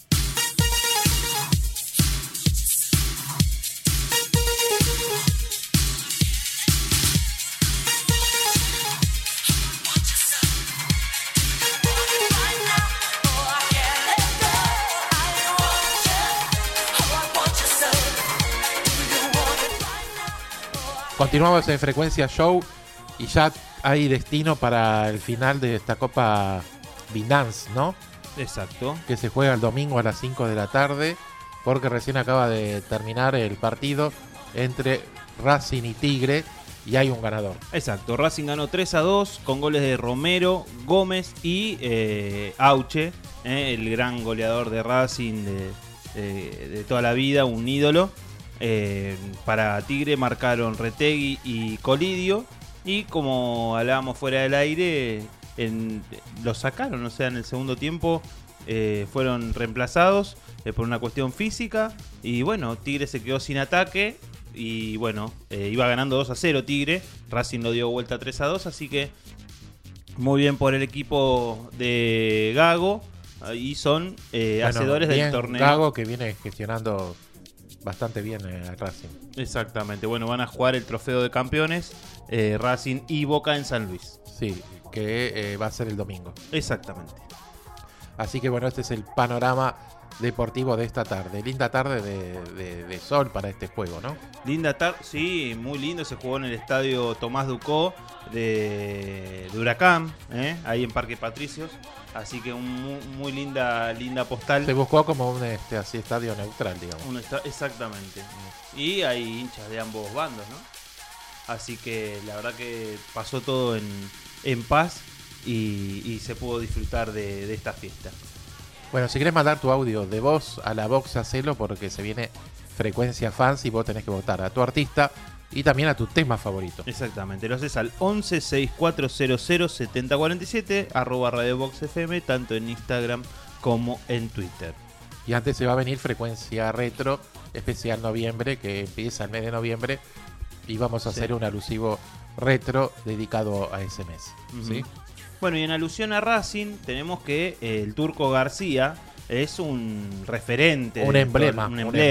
Continuamos en Frecuencia Show y ya hay destino para el final de esta Copa Binance, ¿no? Exacto. Que se juega el domingo a las 5 de la tarde porque recién acaba de terminar el partido entre Racing y Tigre y hay un ganador. Exacto, Racing ganó 3-2 con goles de Romero, Gómez y Auche, el gran goleador de Racing de toda la vida, un ídolo. Para Tigre marcaron Retegui y Colidio, y como hablábamos fuera del aire, los sacaron, o sea, en el segundo tiempo fueron reemplazados por una cuestión física, y bueno, Tigre se quedó sin ataque. Y bueno, iba ganando 2-0 Tigre, Racing lo dio vuelta 3-2, así que muy bien por el equipo de Gago, y son hacedores del torneo. Gago, que viene gestionando bastante bien a Racing. Exactamente, bueno, van a jugar el trofeo de campeones, Racing y Boca en San Luis. Sí, que va a ser el domingo. Exactamente. Así que bueno, este es el panorama deportivo de esta tarde. Linda tarde de sol para este juego, ¿no? Linda tarde, sí, muy lindo. Se jugó en el estadio Tomás Ducó de Huracán, ahí en Parque Patricios. Así que muy linda postal. Se buscó como un así estadio neutral, digamos. Exactamente. Y hay hinchas de ambos bandos, ¿no? Así que la verdad que pasó todo en paz y se pudo disfrutar de esta fiesta. Bueno, si querés mandar tu audio de voz a la box, hacelo, porque se viene Frecuencia Fans y vos tenés que votar a tu artista y también a tu tema favorito. Exactamente, lo haces al 11 6400 7047 @radioboxfm, tanto en Instagram como en Twitter. Y antes se va a venir Frecuencia Retro, especial noviembre, que empieza el mes de noviembre, y vamos a hacer un alusivo retro dedicado a ese mes. ¿Sí? Bueno, y en alusión a Racing, tenemos que el Turco García es un referente. Un emblema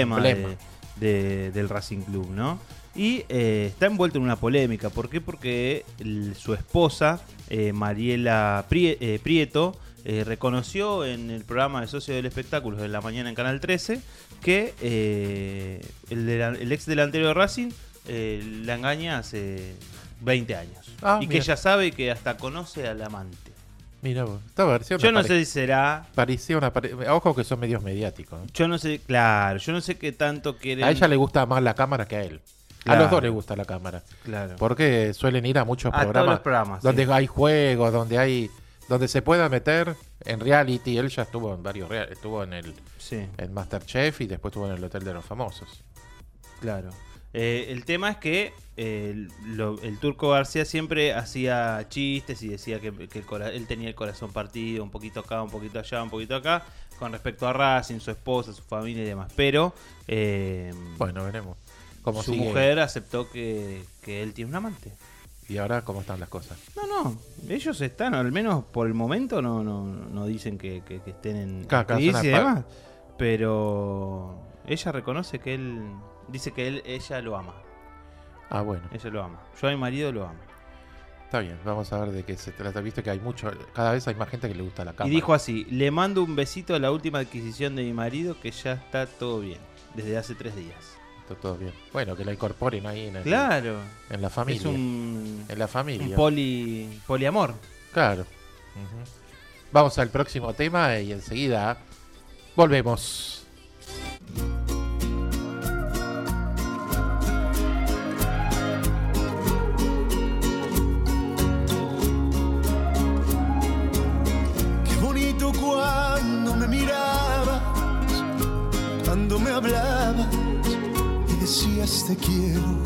del Racing Club, ¿no? Y está envuelto en una polémica. ¿Por qué? Porque su esposa, Mariela Prieto, reconoció en el programa de Socio del Espectáculo de la mañana en Canal 13 que el ex delantero de Racing la engaña hace 20 años. Y que ella sabe que hasta conoce al amante. Mira vos, esta versión. Yo no sé si será. Parecía ojo que son medios mediáticos, ¿no? Yo no sé, claro, yo no sé qué tanto quieren. A ella le gusta más la cámara que a él. Claro. A los dos les gusta la cámara. Claro. Porque suelen ir a muchos todos los programas donde hay juegos, donde se pueda meter en reality. Él ya estuvo en varios estuvo en MasterChef y después estuvo en el Hotel de los Famosos. Claro. El tema es que el Turco García siempre hacía chistes y decía que él tenía el corazón partido, un poquito acá, un poquito allá, un poquito acá, con respecto a Racing, su esposa, su familia y demás. Pero bueno, veremos cómo su mujer aceptó que él tiene un amante. ¿Y ahora cómo están las cosas? No, ellos están, al menos por el momento, no dicen que estén en crisis y demás. Pero ella reconoce que él... Dice que ella lo ama. Ah, bueno. Ella lo ama. Yo a mi marido lo amo. Está bien, vamos a ver de qué se trata. Viste que cada vez hay más gente que le gusta la cámara. Y dijo así: le mando un besito a la última adquisición de mi marido, que ya está todo bien, desde hace 3 días. Está todo bien. Bueno, que la incorporen ahí en la familia. Es en la familia. Un poliamor. Claro. Vamos al próximo tema y enseguida volvemos. Cuando me mirabas, cuando me hablabas y decías te quiero.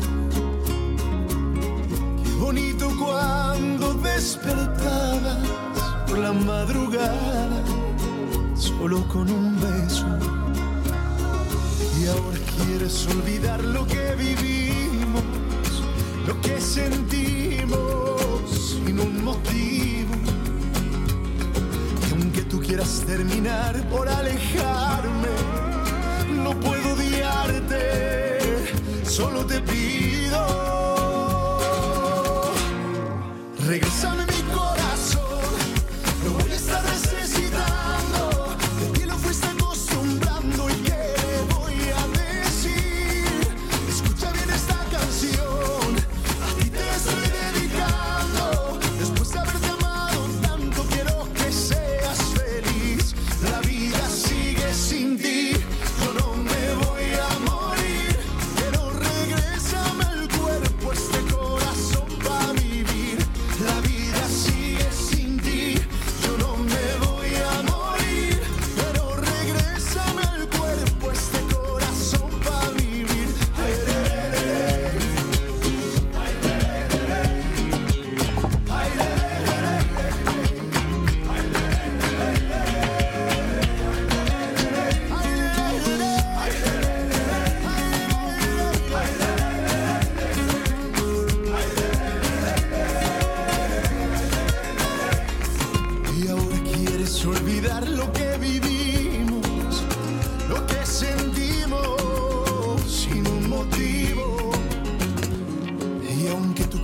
Qué bonito cuando despertabas por la madrugada, solo con un beso. Y ahora quieres olvidar lo que vivimos, lo que sentimos sin un motivo. Aunque tú quieras terminar por alejarme, no puedo odiarte, solo te pido, regrésame mi corazón, lo voy a estar necesitando, de ti lo fuiste acostumbrando y qué le voy a decir, escucha bien esta canción, a ti te estoy dedicando, después de haberte amado tanto quiero que seas feliz, la vida sigue sin ti, yo no me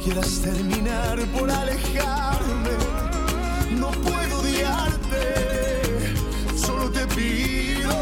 quieras terminar por alejarme, no puedo odiarte, solo te pido,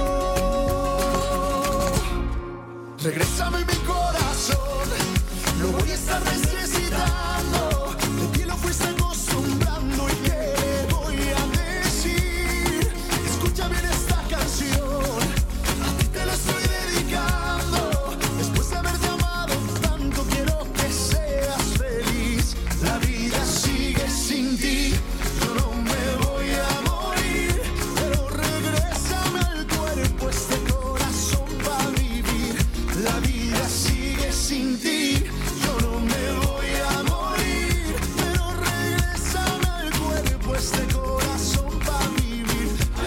regrésame mi corazón, lo voy a estar necesitando, de ti lo fuiste acostumbrando y qué le voy a decir, escucha bien esta canción, a ti te la estoy dedicando, después de haberte amado tanto quiero que seas feliz, la vida sigue sin ti, yo no me voy a morir, pero regrésame al cuerpo este corazón para vivir, la vida sigue sin ti, yo no me voy a morir, pero regrésame al cuerpo este corazón para vivir.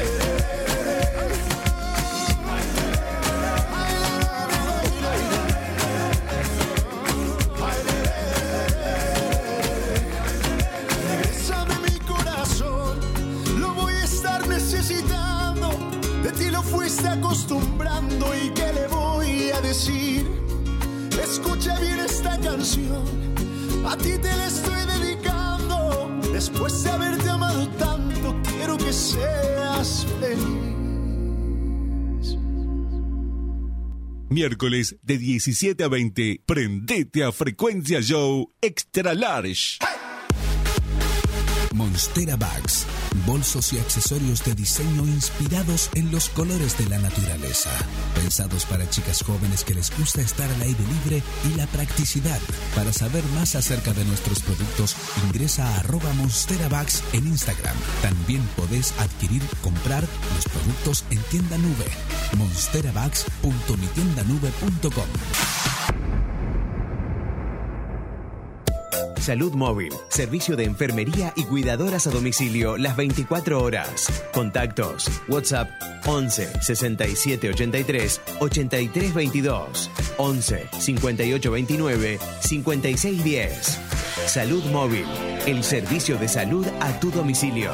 Regrésame mi corazón, lo voy a estar necesitando, de ti lo fuiste acostumbrando y qué le voy a decir. Escucha bien esta canción, a ti te la estoy dedicando, después de haberte amado tanto quiero que seas feliz. Miércoles de 17 a 20, prendete a Frecuencia Show Extra Large. Monstera Bags, bolsos y accesorios de diseño inspirados en los colores de la naturaleza. Pensados para chicas jóvenes que les gusta estar al aire libre y la practicidad. Para saber más acerca de nuestros productos, ingresa a @MonsteraBags en Instagram. También podés comprar los productos en Tienda Nube. monsterabags.mitiendanube.com. Salud Móvil, servicio de enfermería y cuidadoras a domicilio las 24 horas. Contactos: WhatsApp 11 67 83 83 22, 11 58 29 56 10. Salud Móvil, el servicio de salud a tu domicilio.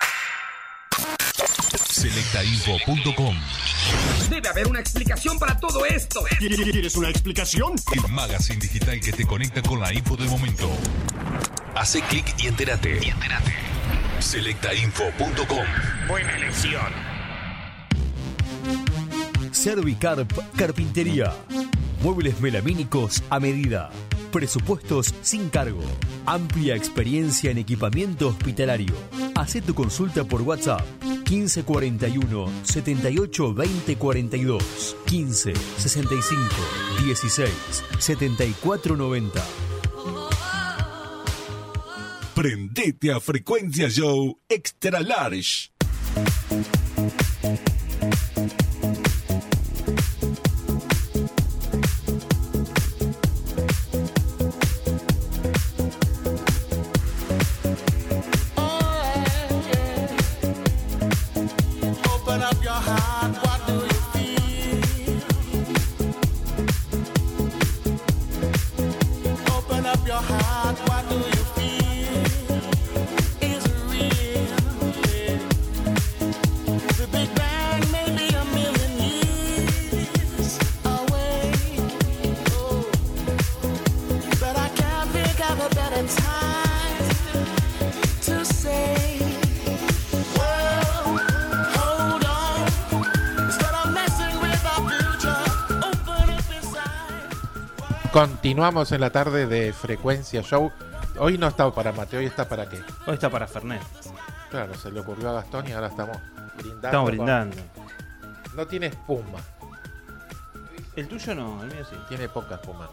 Selectainfo.com. Debe haber una explicación para todo esto. ¿Quieres una explicación? El magazine digital que te conecta con la info del momento. Hace clic y entérate. Selectainfo.com. Buena elección. Servicarp Carpintería. Muebles melamínicos a medida. Presupuestos sin cargo. Amplia experiencia en equipamiento hospitalario. Hacé tu consulta por WhatsApp 1541 78 20 42, 15 65 16 74 90. Prendete a Frecuencia Show Extra Large. Continuamos en la tarde de Frecuencia Show. Hoy no está para Mateo, hoy está para qué. Hoy está para Fernet. Claro, se le ocurrió a Gastón y ahora estamos brindando. Estamos brindando. No tiene espuma. El tuyo no, el mío sí. Tiene poca espuma.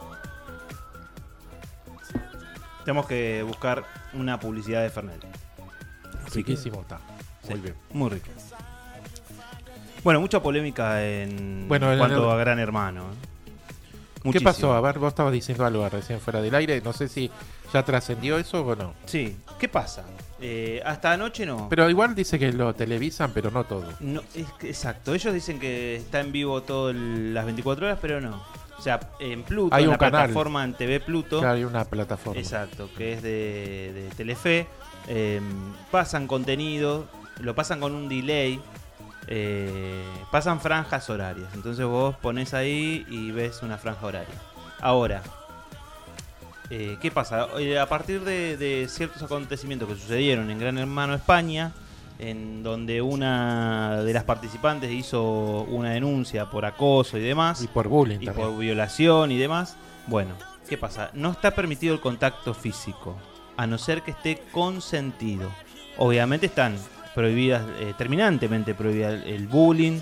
Tenemos que buscar una publicidad de Fernet. Riquísimo está. Muy bien. Muy rico. Bueno, mucha polémica en cuanto a Gran Hermano. ¿Qué pasó? A ver, vos estabas diciendo algo recién fuera del aire. No sé si ya trascendió eso o no. Sí. ¿Qué pasa? Hasta anoche no. Pero igual dice que lo televisan, pero no todo. No, exacto. Ellos dicen que está en vivo todas las 24 horas, pero no. O sea, en Pluto, hay en un la canal. Plataforma en TV Pluto. Claro, hay una plataforma. Exacto, que es de Telefe. Pasan contenido, lo pasan con un delay. Pasan franjas horarias. Entonces vos pones ahí y ves una franja horaria. Ahora, ¿Qué pasa? A partir de ciertos acontecimientos que sucedieron en Gran Hermano España, en donde una de las participantes hizo una denuncia por acoso y demás, y por bullying y también, por violación y demás, bueno, ¿qué pasa? No está permitido el contacto físico, a no ser que esté consentido. Obviamente están prohibidas, terminantemente prohibidas el bullying,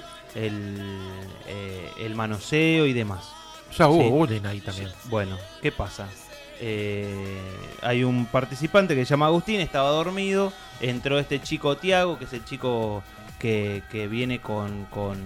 el manoseo y demás. Ya hubo bullying ahí también. Sí. Bueno, ¿qué pasa? Hay un participante que se llama Agustín, estaba dormido, entró este chico Tiago, que es el chico que viene con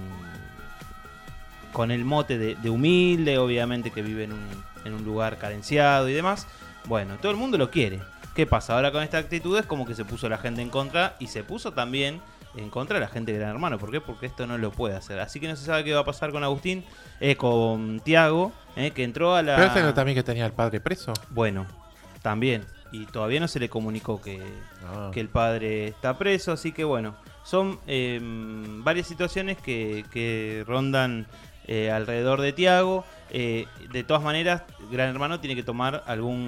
el mote de humilde, obviamente que vive en un lugar carenciado y demás. Bueno, todo el mundo lo quiere. ¿Qué pasa? Ahora con esta actitud es como que se puso la gente en contra, y se puso también en contra de la gente de Gran Hermano. ¿Por qué? Porque esto no lo puede hacer. Así que no se sabe qué va a pasar con Agustín, con Tiago, que entró a la... ¿Pero ese no también que tenía el padre preso? Bueno, también. Y todavía no se le comunicó que el padre está preso. Así que bueno, son varias situaciones que rondan alrededor de Tiago. De todas maneras, Gran Hermano tiene que tomar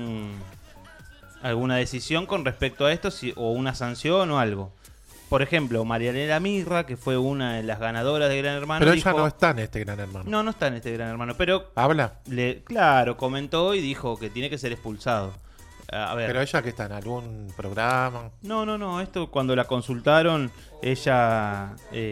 alguna decisión con respecto a esto, o una sanción o algo. Por ejemplo, Marianela Mirra, que fue una de las ganadoras de Gran Hermano. Pero ella no está en este Gran Hermano. No está en este Gran Hermano, pero... ¿Habla? Claro, comentó y dijo que tiene que ser expulsado. A ver. ¿Pero ella que está en algún programa? No, esto cuando la consultaron, ella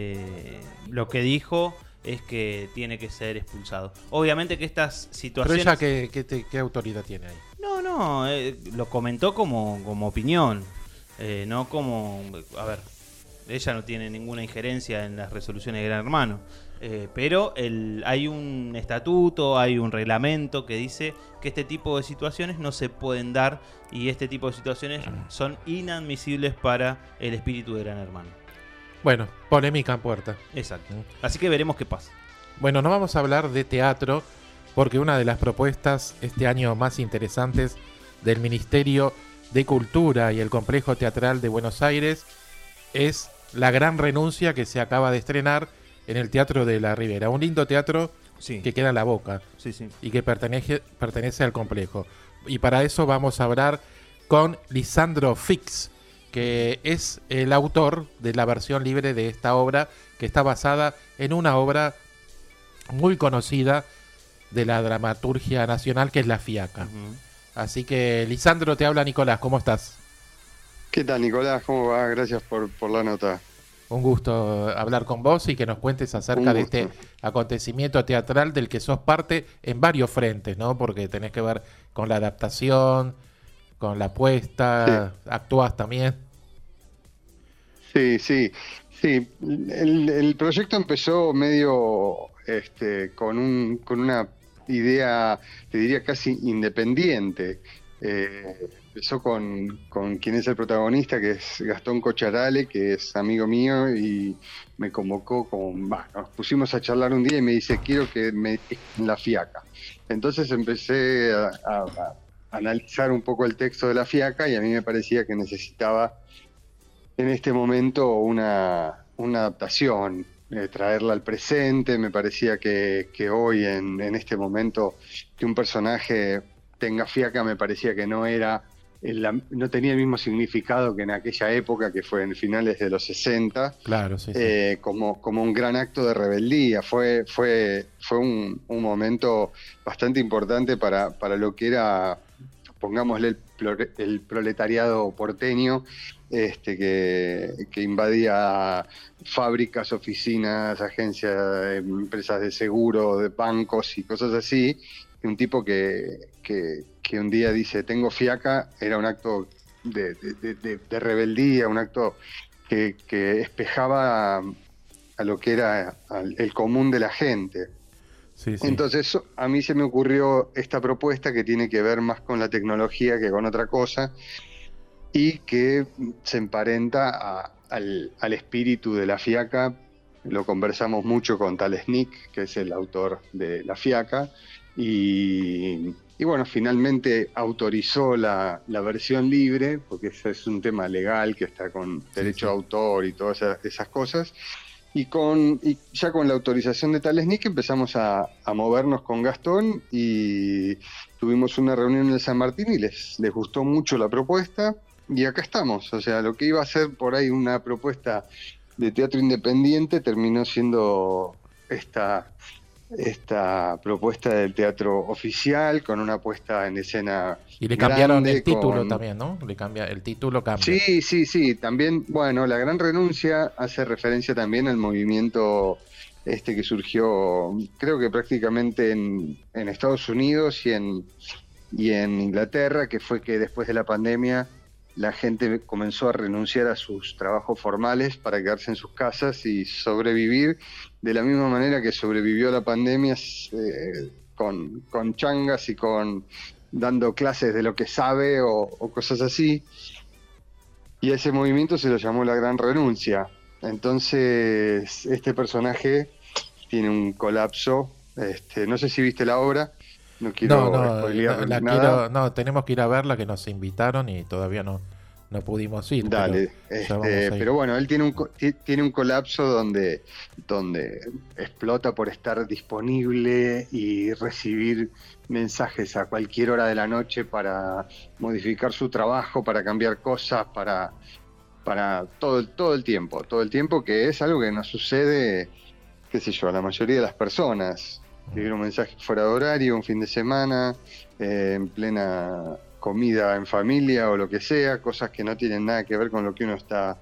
lo que dijo es que tiene que ser expulsado. Obviamente que estas situaciones... ¿Pero ella qué autoridad tiene ahí? No, lo comentó como opinión, no como... A ver, ella no tiene ninguna injerencia en las resoluciones de Gran Hermano, pero hay un estatuto, hay un reglamento que dice que este tipo de situaciones no se pueden dar, y este tipo de situaciones son inadmisibles para el espíritu de Gran Hermano. Bueno, polémica en puerta. Exacto. Así que veremos qué pasa. Bueno, no vamos a hablar de teatro, porque una de las propuestas este año más interesantes del Ministerio de Cultura y el Complejo Teatral de Buenos Aires es La Gran Renuncia, que se acaba de estrenar en el Teatro de la Ribera. Un lindo teatro que queda en La Boca y que pertenece al complejo. Y para eso vamos a hablar con Lisandro Fix, que es el autor de la versión libre de esta obra, que está basada en una obra muy conocida de la dramaturgia nacional, que es La Fiaca. Así que, Lisandro, te habla Nicolás, ¿cómo estás? ¿Qué tal, Nicolás? ¿Cómo va? Gracias por la nota. Un gusto hablar con vos y que nos cuentes acerca de este acontecimiento teatral del que sos parte en varios frentes, ¿no? Porque tenés que ver con la adaptación, con la puesta, actúas también. Sí. El proyecto empezó medio con una idea, te diría, casi independiente. Empezó con quien es el protagonista, que es Gastón Cocharale, que es amigo mío, y me convocó, nos pusimos a charlar un día y me dice, quiero que me en La Fiaca. Entonces empecé a analizar un poco el texto de La Fiaca, y a mí me parecía que necesitaba en este momento una adaptación, traerla al presente. Me parecía que hoy, en este momento, que un personaje tenga fiaca, me parecía que no tenía el mismo significado que en aquella época, que fue en finales de los 60. Claro, sí. Como un gran acto de rebeldía. Fue un momento bastante importante para lo que era, pongámosle, el proletariado porteño, que invadía fábricas, oficinas, agencias, empresas de seguro, de bancos y cosas así. Un tipo que un día dice, tengo fiaca, era un acto de rebeldía, un acto que espejaba a lo que era el común de la gente. Sí. Entonces a mí se me ocurrió esta propuesta, que tiene que ver más con la tecnología que con otra cosa, y que se emparenta al espíritu de La Fiaca. Lo conversamos mucho con Talesnik, que es el autor de La Fiaca, y bueno, finalmente autorizó la versión libre, porque ese es un tema legal que está con derecho de autor y todas esas cosas. Y ya con la autorización de Talesnik empezamos a movernos con Gastón y tuvimos una reunión en el San Martín y les gustó mucho la propuesta y acá estamos. O sea, lo que iba a ser por ahí una propuesta de teatro independiente terminó siendo esta propuesta del teatro oficial con una puesta en escena. Y le cambiaron grande, el título también, ¿no? El título cambia. Sí. También, bueno, La Gran Renuncia hace referencia también al movimiento que surgió, creo que prácticamente en Estados Unidos y en Inglaterra, que fue que después de la pandemia la gente comenzó a renunciar a sus trabajos formales para quedarse en sus casas y sobrevivir de la misma manera que sobrevivió la pandemia, con changas y dando clases de lo que sabe o cosas así. Y a ese movimiento se lo llamó La Gran Renuncia. Entonces, este personaje tiene un colapso. No sé si viste la obra. No quiero spoilear nada. No, tenemos que ir a verla, que nos invitaron y todavía no pudimos ir. Dale, pero bueno, él tiene un colapso donde explota por estar disponible y recibir mensajes a cualquier hora de la noche para modificar su trabajo, para cambiar cosas, para todo el tiempo, que es algo que nos sucede, qué sé yo, a la mayoría de las personas. Escribir un mensaje fuera de horario, un fin de semana, en plena comida en familia o lo que sea, cosas que no tienen nada que ver con lo que uno está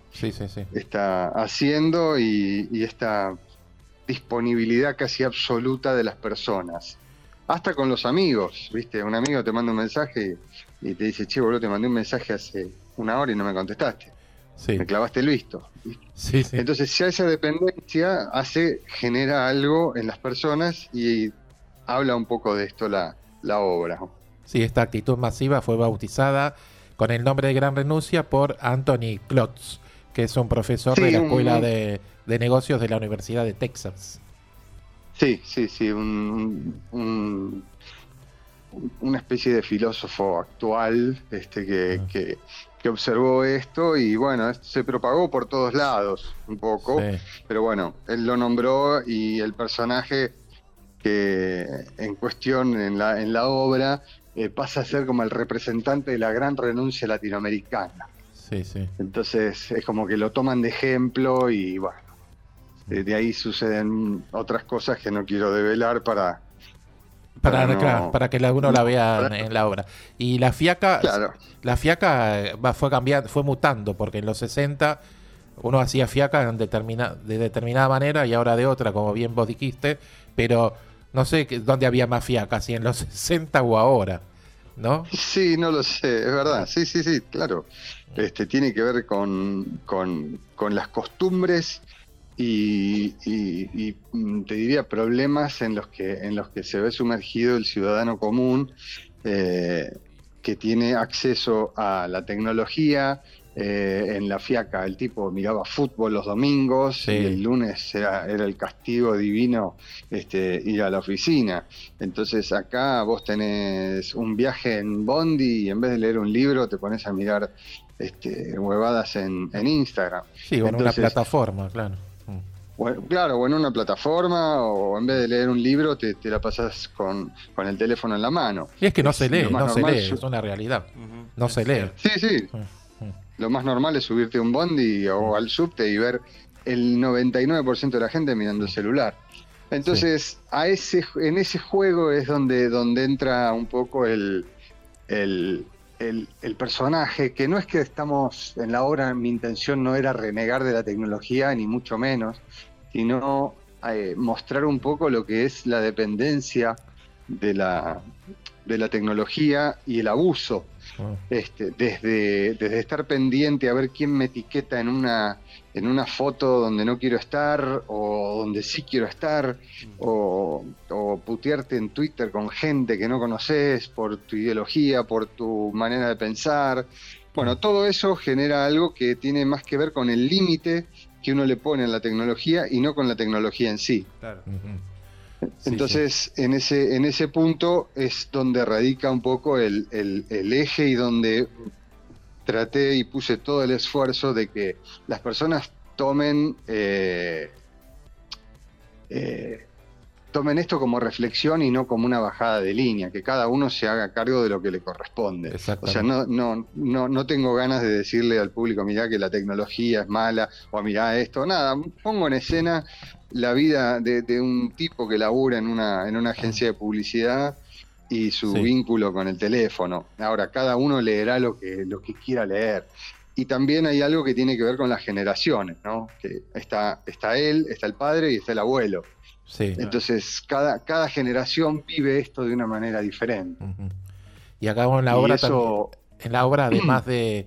haciendo y esta disponibilidad casi absoluta de las personas. Hasta con los amigos, ¿viste? Un amigo te manda un mensaje y te dice, che, boludo, te mandé un mensaje hace una hora y no me contestaste. Sí. Me clavaste el visto. Sí. Entonces ya esa dependencia genera algo en las personas y habla un poco de esto la obra. Sí, esta actitud masiva fue bautizada con el nombre de Gran Renuncia por Anthony Klotz, que es un profesor de la Escuela de Negocios de la Universidad de Texas. Sí, una especie de filósofo actual que observó esto y bueno, esto se propagó por todos lados un poco, pero bueno, él lo nombró y el personaje que en cuestión en la obra pasa a ser como el representante de la gran renuncia latinoamericana. Sí. Entonces es como que lo toman de ejemplo y bueno, de ahí suceden otras cosas que no quiero develar para que uno la vea en la obra. Y la fiaca fue mutando, porque en los 60 uno hacía fiaca de determinada manera y ahora de otra, como bien vos dijiste, pero no sé dónde había más fiaca, si en los 60 o ahora, ¿no? Sí, no lo sé, es verdad, sí, claro. Tiene que ver con las costumbres y te diría problemas en los que se ve sumergido el ciudadano común, que tiene acceso a la tecnología. En la fiaca el tipo miraba fútbol los domingos y el lunes era el castigo divino ir a la oficina. Entonces acá vos tenés un viaje en Bondi y en vez de leer un libro te pones a mirar huevadas en Instagram. Sí, o en una plataforma, claro. Claro, o en una plataforma, o en vez de leer un libro te la pasás con el teléfono en la mano. Y es que no se lee, es una realidad. No se lee. Sí. Lo más normal es subirte a un bondi o al subte y ver el 99% de la gente mirando el celular. Entonces, en ese juego es donde entra un poco el personaje, que no es que estamos en la obra, mi intención no era renegar de la tecnología, ni mucho menos, sino mostrar un poco lo que es la dependencia de la tecnología y el abuso. Desde estar pendiente a ver quién me etiqueta en una foto donde no quiero estar o donde sí quiero estar, o putearte en Twitter con gente que no conoces por tu ideología, por tu manera de pensar. Bueno, todo eso genera algo que tiene más que ver con el límite que uno le pone a la tecnología y no con la tecnología en sí. Claro. Entonces, en ese punto es donde radica un poco el eje y donde traté y puse todo el esfuerzo de que las personas tomen tomen esto como reflexión y no como una bajada de línea, que cada uno se haga cargo de lo que le corresponde. O sea, no tengo ganas de decirle al público, mirá que la tecnología es mala, o mirá esto, nada, pongo en escena la vida de un tipo que labura en una agencia de publicidad y su vínculo con el teléfono. Ahora, cada uno leerá lo que quiera leer. Y también hay algo que tiene que ver con las generaciones, ¿no? Que está él, está el padre y está el abuelo. Sí. Entonces, cada generación vive esto de una manera diferente. Uh-huh. Y acá en la obra también, en la obra, además de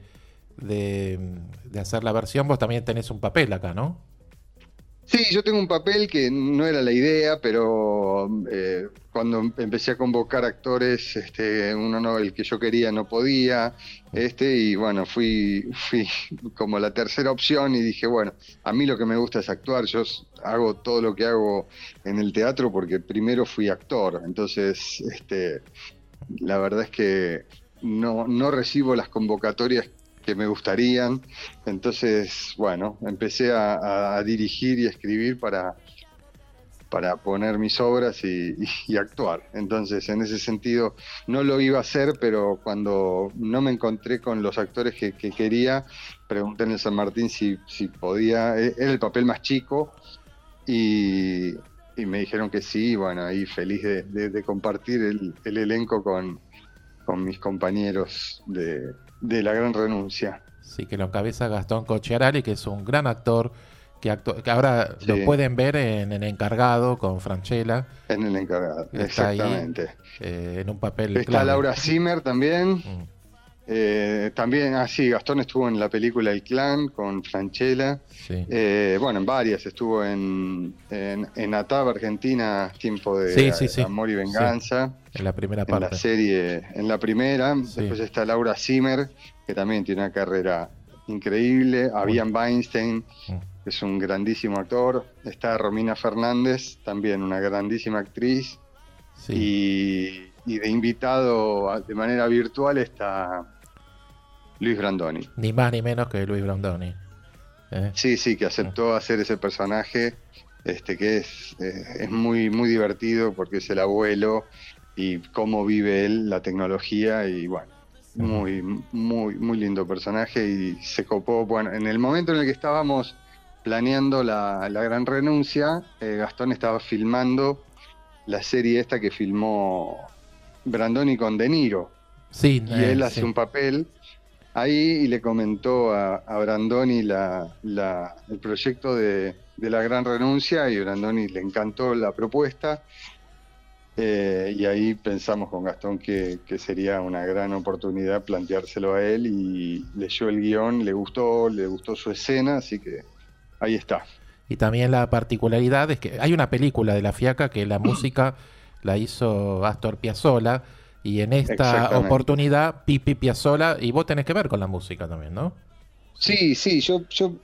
hacer la versión, vos también tenés un papel acá, ¿no? Sí, yo tengo un papel que no era la idea, pero cuando empecé a convocar actores, el que yo quería no podía, y bueno, fui como la tercera opción y dije, bueno, a mí lo que me gusta es actuar, yo hago todo lo que hago en el teatro porque primero fui actor, entonces la verdad es que no recibo las convocatorias que me gustarían, entonces bueno, empecé a dirigir y a escribir para poner mis obras y actuar. Entonces en ese sentido no lo iba a hacer, pero cuando no me encontré con los actores que quería, pregunté en el San Martín si podía, era el papel más chico y me dijeron que sí, y bueno, ahí feliz de compartir el elenco con mis compañeros de La Gran Renuncia. Sí, que lo encabeza Gastón Cocciarelli, que es un gran actor que ahora lo pueden ver en El Encargado con Francella. En El Encargado, exactamente. Ahí, en un papel está clave. Laura Zimmer también. También, Gastón estuvo en la película El Clan con Francella. Sí. Bueno, en varias. Estuvo en ATAB, Argentina, Tiempo de Amor y Venganza. Sí. En la primera parte. En la serie, en la primera. Sí. Después está Laura Zimmer, que también tiene una carrera increíble. Avian Weinstein, que es un grandísimo actor. Está Romina Fernández, también una grandísima actriz. Sí. Y de invitado de manera virtual está Luis Brandoni. Ni más ni menos que Luis Brandoni. Sí, que aceptó hacer ese personaje, que es muy, muy divertido porque es el abuelo y cómo vive él la tecnología y bueno, muy, muy, muy lindo personaje y se copó. Bueno, en el momento en el que estábamos planeando la Gran Renuncia, Gastón estaba filmando la serie esta que filmó Brandoni con De Niro. Sí, y él hace un papel ahí y le comentó a Brandoni el proyecto de La Gran Renuncia y Brandoni le encantó la propuesta. Y ahí pensamos con Gastón que sería una gran oportunidad planteárselo a él y leyó el guión, le gustó su escena, así que ahí está. Y también la particularidad es que hay una película de La Fiaca que la música la hizo Astor Piazzolla y en esta oportunidad Pipi Piazzolla, y vos tenés que ver con la música también, ¿no? Sí, yo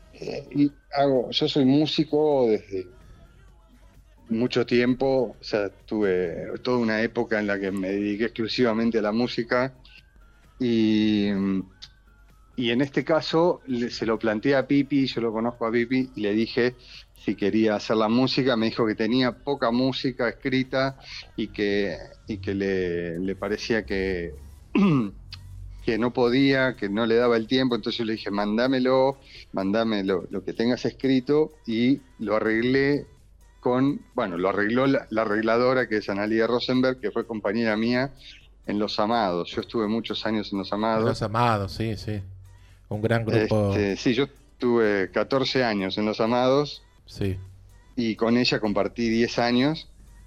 soy músico desde mucho tiempo, o sea, tuve toda una época en la que me dediqué exclusivamente a la música y en este caso se lo planteé a Pipi, yo lo conozco a Pipi y le dije si quería hacer la música, me dijo que tenía poca música escrita y que le parecía que no podía, que no le daba el tiempo, entonces yo le dije mándame lo que tengas escrito y lo arreglé lo arregló la arregladora que es Analia Rosenberg, que fue compañera mía en Los Amados. Yo estuve muchos años en Los Amados. Los Amados, sí. Un gran grupo. Sí, yo tuve 14 años en Los Amados. Sí. Y con ella compartí 10 años.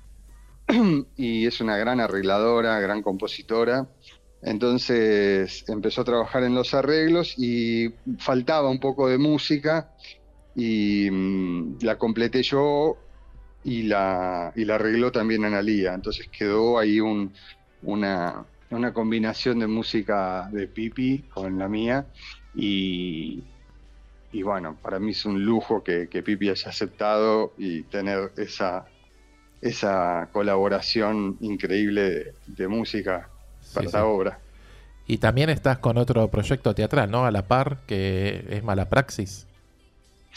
Y es una gran arregladora, gran compositora. Entonces empezó a trabajar en los arreglos y faltaba un poco de música. Y la completé yo y la arregló también Analia. Entonces quedó ahí una combinación de música de Pipi con la mía. Y bueno, para mí es un lujo que Pipi haya aceptado y tener esa colaboración increíble de música para la obra. Y también estás con otro proyecto teatral, ¿no? A la par, que es Mala Praxis. Sí,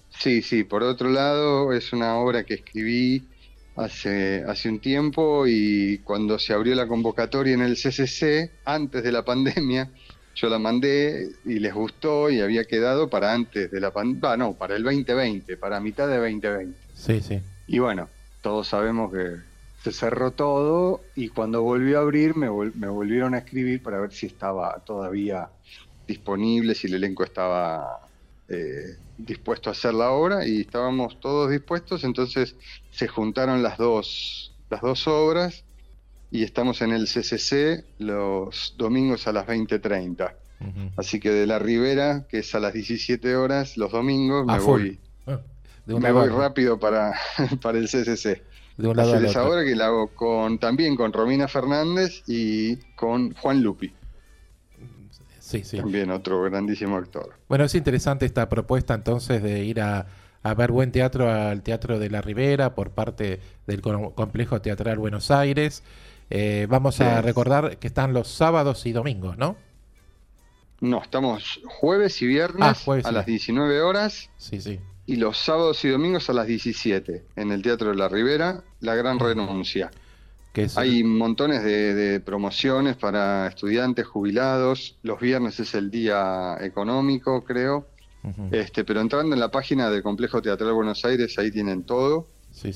Sí, por otro lado es una obra que escribí hace un tiempo, y cuando se abrió la convocatoria en el CCC, antes de la pandemia, yo la mandé y les gustó, y había quedado para antes de la pandemia, para el 2020, para mitad de 2020. Sí. Y bueno, todos sabemos que se cerró todo, y cuando volvió a abrir me volvieron a escribir para ver si estaba todavía disponible, si el elenco estaba dispuesto a hacer la obra, y estábamos todos dispuestos. Entonces se juntaron las dos obras, y estamos en el CCC los domingos a las 20:30. Así que de la Ribera, que es a las 17 horas los domingos, me voy rápido para el CCC. De un lado hacer al esa otro. obra, que la hago también con Romina Fernández y con Juan Lupi. Sí. También otro grandísimo actor. Bueno, es interesante esta propuesta entonces de ir a ver buen teatro al Teatro de la Ribera por parte del Complejo Teatral Buenos Aires. Vamos a recordar que están los sábados y domingos, ¿no? No, estamos jueves y viernes a las 19 horas. Sí. Y los sábados y domingos a las 17 en el Teatro de la Ribera, La Gran Renuncia. Hay montones de promociones para estudiantes, jubilados. Los viernes es el día económico, creo. Pero entrando en la página del Complejo Teatral Buenos Aires, ahí tienen todo. Sí.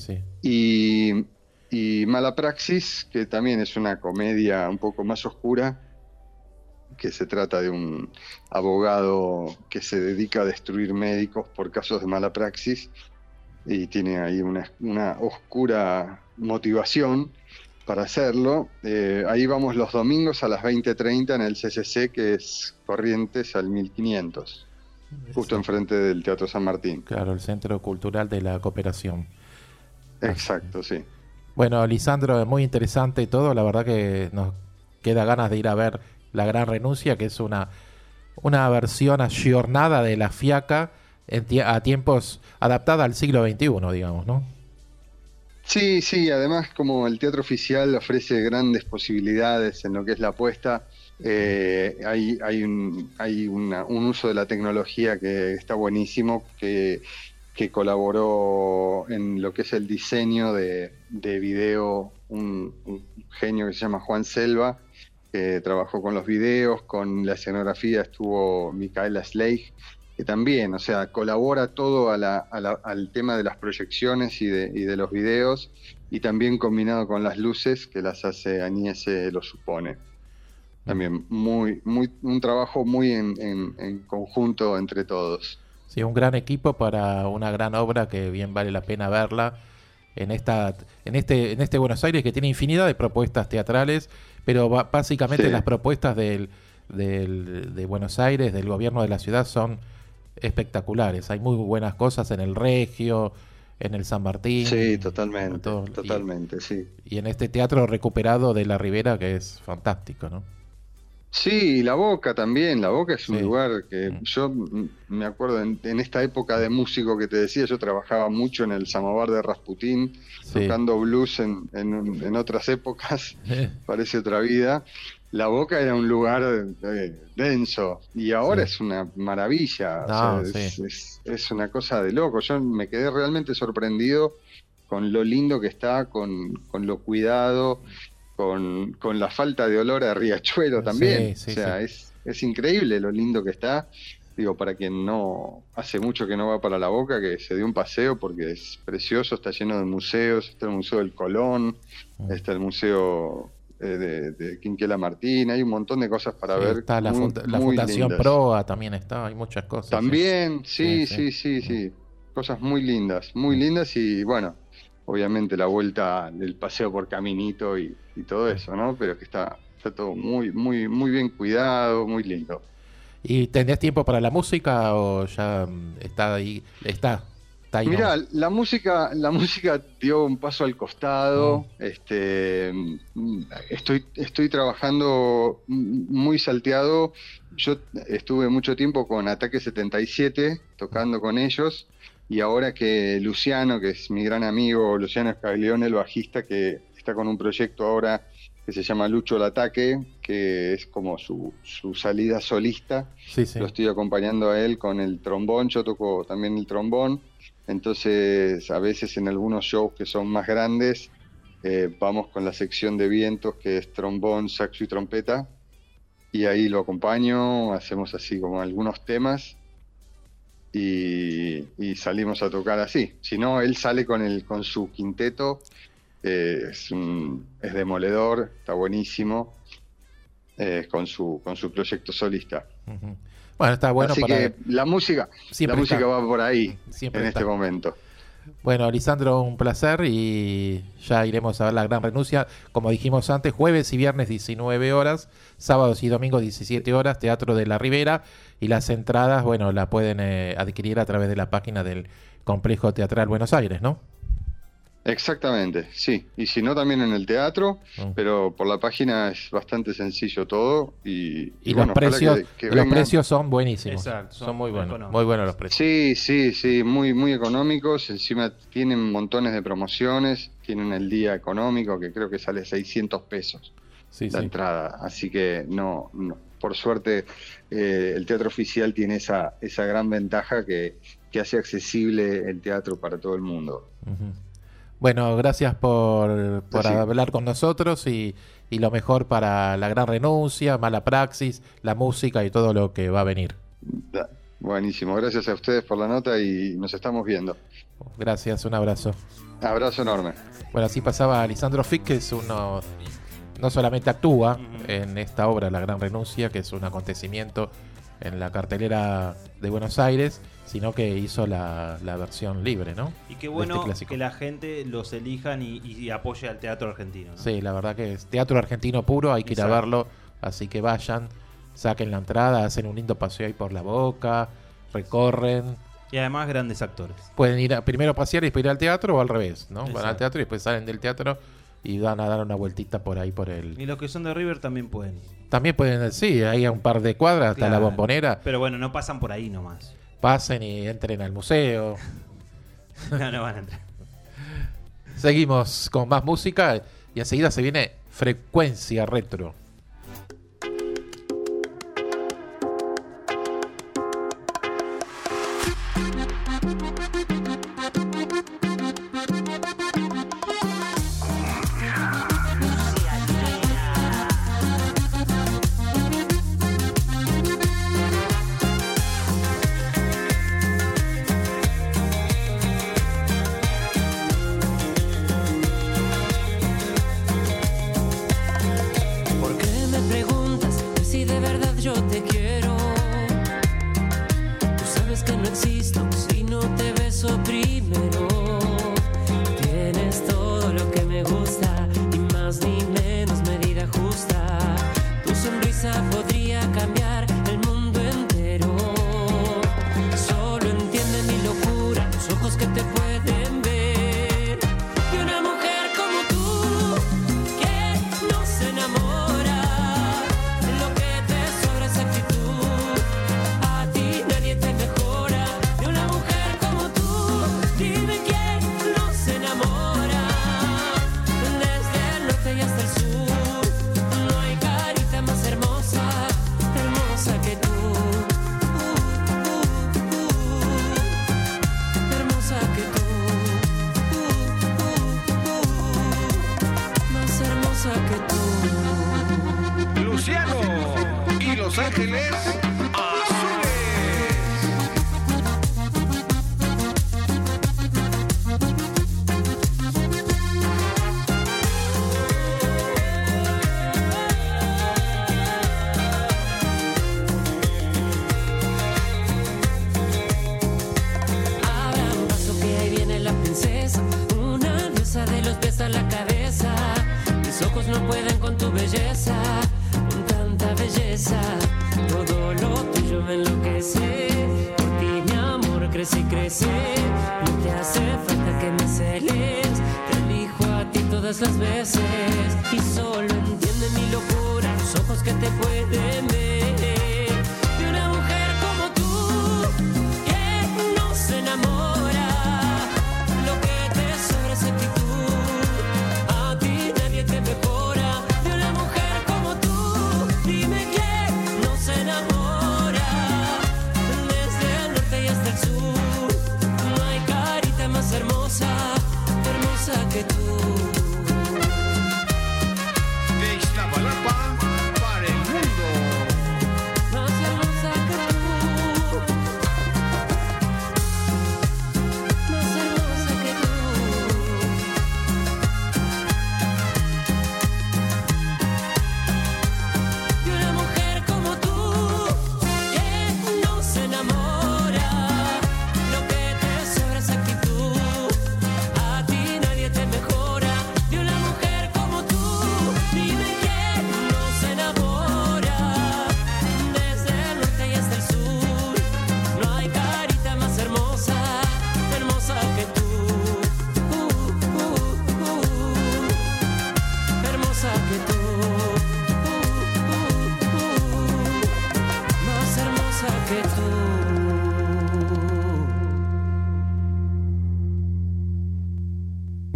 Y Mala Praxis, que también es una comedia un poco más oscura, que se trata de un abogado que se dedica a destruir médicos por casos de mala praxis, y tiene ahí una oscura motivación para hacerlo. Ahí vamos los domingos a las 20:30 en el CCC, que es Corrientes al 1500, justo enfrente del Teatro San Martín. Claro, el Centro Cultural de la Cooperación. Exacto, sí. Bueno, Lisandro, muy interesante todo. La verdad que nos queda ganas de ir a ver La Gran Renuncia, que es una versión ayornada de La Fiaca a tiempos, adaptada al siglo XXI, digamos, ¿no? Sí, además como el teatro oficial ofrece grandes posibilidades en lo que es la apuesta, hay un uso de la tecnología que está buenísimo, que colaboró en lo que es el diseño de video un genio que se llama Juan Selva, que trabajó con los videos. Con la escenografía estuvo Micaela Sleich, que también, colabora todo al tema de las proyecciones y de los videos, y también combinado con las luces que las hace Agnese Lo Supone. También un trabajo muy en conjunto entre todos. Sí, un gran equipo para una gran obra que bien vale la pena verla en este Buenos Aires, que tiene infinidad de propuestas teatrales, pero básicamente las propuestas de Buenos Aires, del gobierno de la ciudad, son espectaculares. Hay muy buenas cosas en el Regio, en el San Martín. Sí, totalmente, sí. Y en este teatro recuperado de la Ribera, que es fantástico, ¿no? Sí, La Boca también. La Boca es un lugar que yo me acuerdo en esta época de músico que te decía, yo trabajaba mucho en el Samovar de Rasputín, tocando blues en otras épocas, parece otra vida. La Boca era un lugar denso, y ahora es una maravilla. Es una cosa de loco. Yo me quedé realmente sorprendido con lo lindo que está, con lo cuidado, con la falta de olor a riachuelo también. Es increíble lo lindo que está. Digo, para quien no hace mucho que no va para La Boca, que se dé un paseo, porque es precioso. Está lleno de museos. Está el Museo del Colón, está el Museo de Quinquela Martín. Hay un montón de cosas para ver. Está la Fundación lindas. Proa también está. Hay muchas cosas. También, sí. Cosas muy lindas. Y bueno, obviamente la vuelta del paseo por Caminito y todo eso, ¿no? Pero que está todo muy bien cuidado, muy lindo. ¿Y tenés tiempo para la música o ya está ahí? Está ahí. Mirá, la música dio un paso al costado. Estoy trabajando muy salteado. Yo estuve mucho tiempo con Ataque 77, tocando con ellos. Y ahora que Luciano, que es mi gran amigo, Luciano Scaglione, el bajista, que está con un proyecto ahora que se llama Lucho el Ataque, que es como su salida solista. Sí, sí. Lo estoy acompañando a él con el trombón, yo toco también el trombón, entonces a veces en algunos shows que son más grandes, vamos con la sección de vientos, que es trombón, saxo y trompeta, y ahí lo acompaño, hacemos así como algunos temas, y salimos a tocar así. Si no, él sale con su quinteto, es demoledor, está buenísimo, con su proyecto solista. Uh-huh. Bueno, está bueno. Así para... que la música va por ahí en este momento. Bueno, Lisandro, un placer, y ya iremos a ver La Gran Renuncia, como dijimos antes, jueves y viernes 19 horas, sábados y domingos 17 horas, Teatro de la Ribera, y las entradas, bueno, la pueden adquirir a través de la página del Complejo Teatral Buenos Aires, ¿no? Exactamente, sí. Y si no, también en el teatro, pero por la página es bastante sencillo todo. Y bueno, los precios que los precios son buenísimos. Exacto, son muy buenos. Muy buenos los precios. Sí, muy, muy económicos. Encima tienen montones de promociones. Tienen el día económico, que creo que sale 600 pesos la entrada. Así que no, por suerte el teatro oficial tiene esa gran ventaja que hace accesible el teatro para todo el mundo. Uh-huh. Bueno, gracias por hablar con nosotros, y lo mejor para La Gran Renuncia, Mala Praxis, la música y todo lo que va a venir. Buenísimo, gracias a ustedes por la nota y nos estamos viendo. Gracias, un abrazo. Abrazo enorme. Bueno, así pasaba Lisandro Fick, que es uno, no solamente actúa en esta obra La Gran Renuncia, que es un acontecimiento en la cartelera de Buenos Aires, sino que hizo la versión libre, ¿no? Y qué bueno que la gente los elijan y apoye al teatro argentino, ¿no? Sí, la verdad que es teatro argentino puro, hay que ir a verlo, así que vayan, saquen la entrada, hacen un lindo paseo ahí por la Boca, recorren. Y además grandes actores. Pueden ir primero a pasear y después ir al teatro, o al revés, ¿no? Exacto. Van al teatro y después salen del teatro y van a dar una vueltita por ahí por el... Y los que son de River también pueden. También pueden, sí, hay a un par de cuadras hasta la Bombonera. Pero bueno, no pasan por ahí nomás. Pasen y entren al museo. No van a entrar. Seguimos con más música y enseguida se viene Frecuencia Retro. Enamora.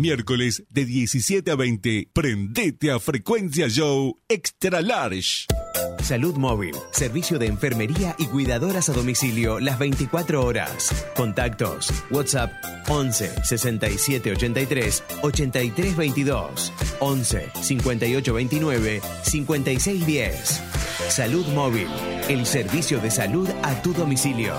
miércoles de 17 a 20. Prendete a Frecuencia Show Extra Large. Salud Móvil, servicio de enfermería y cuidadoras a domicilio las 24 horas. Contactos: WhatsApp 11 67 83 83 22, 11 58 29 56 10. Salud Móvil, el servicio de salud a tu domicilio.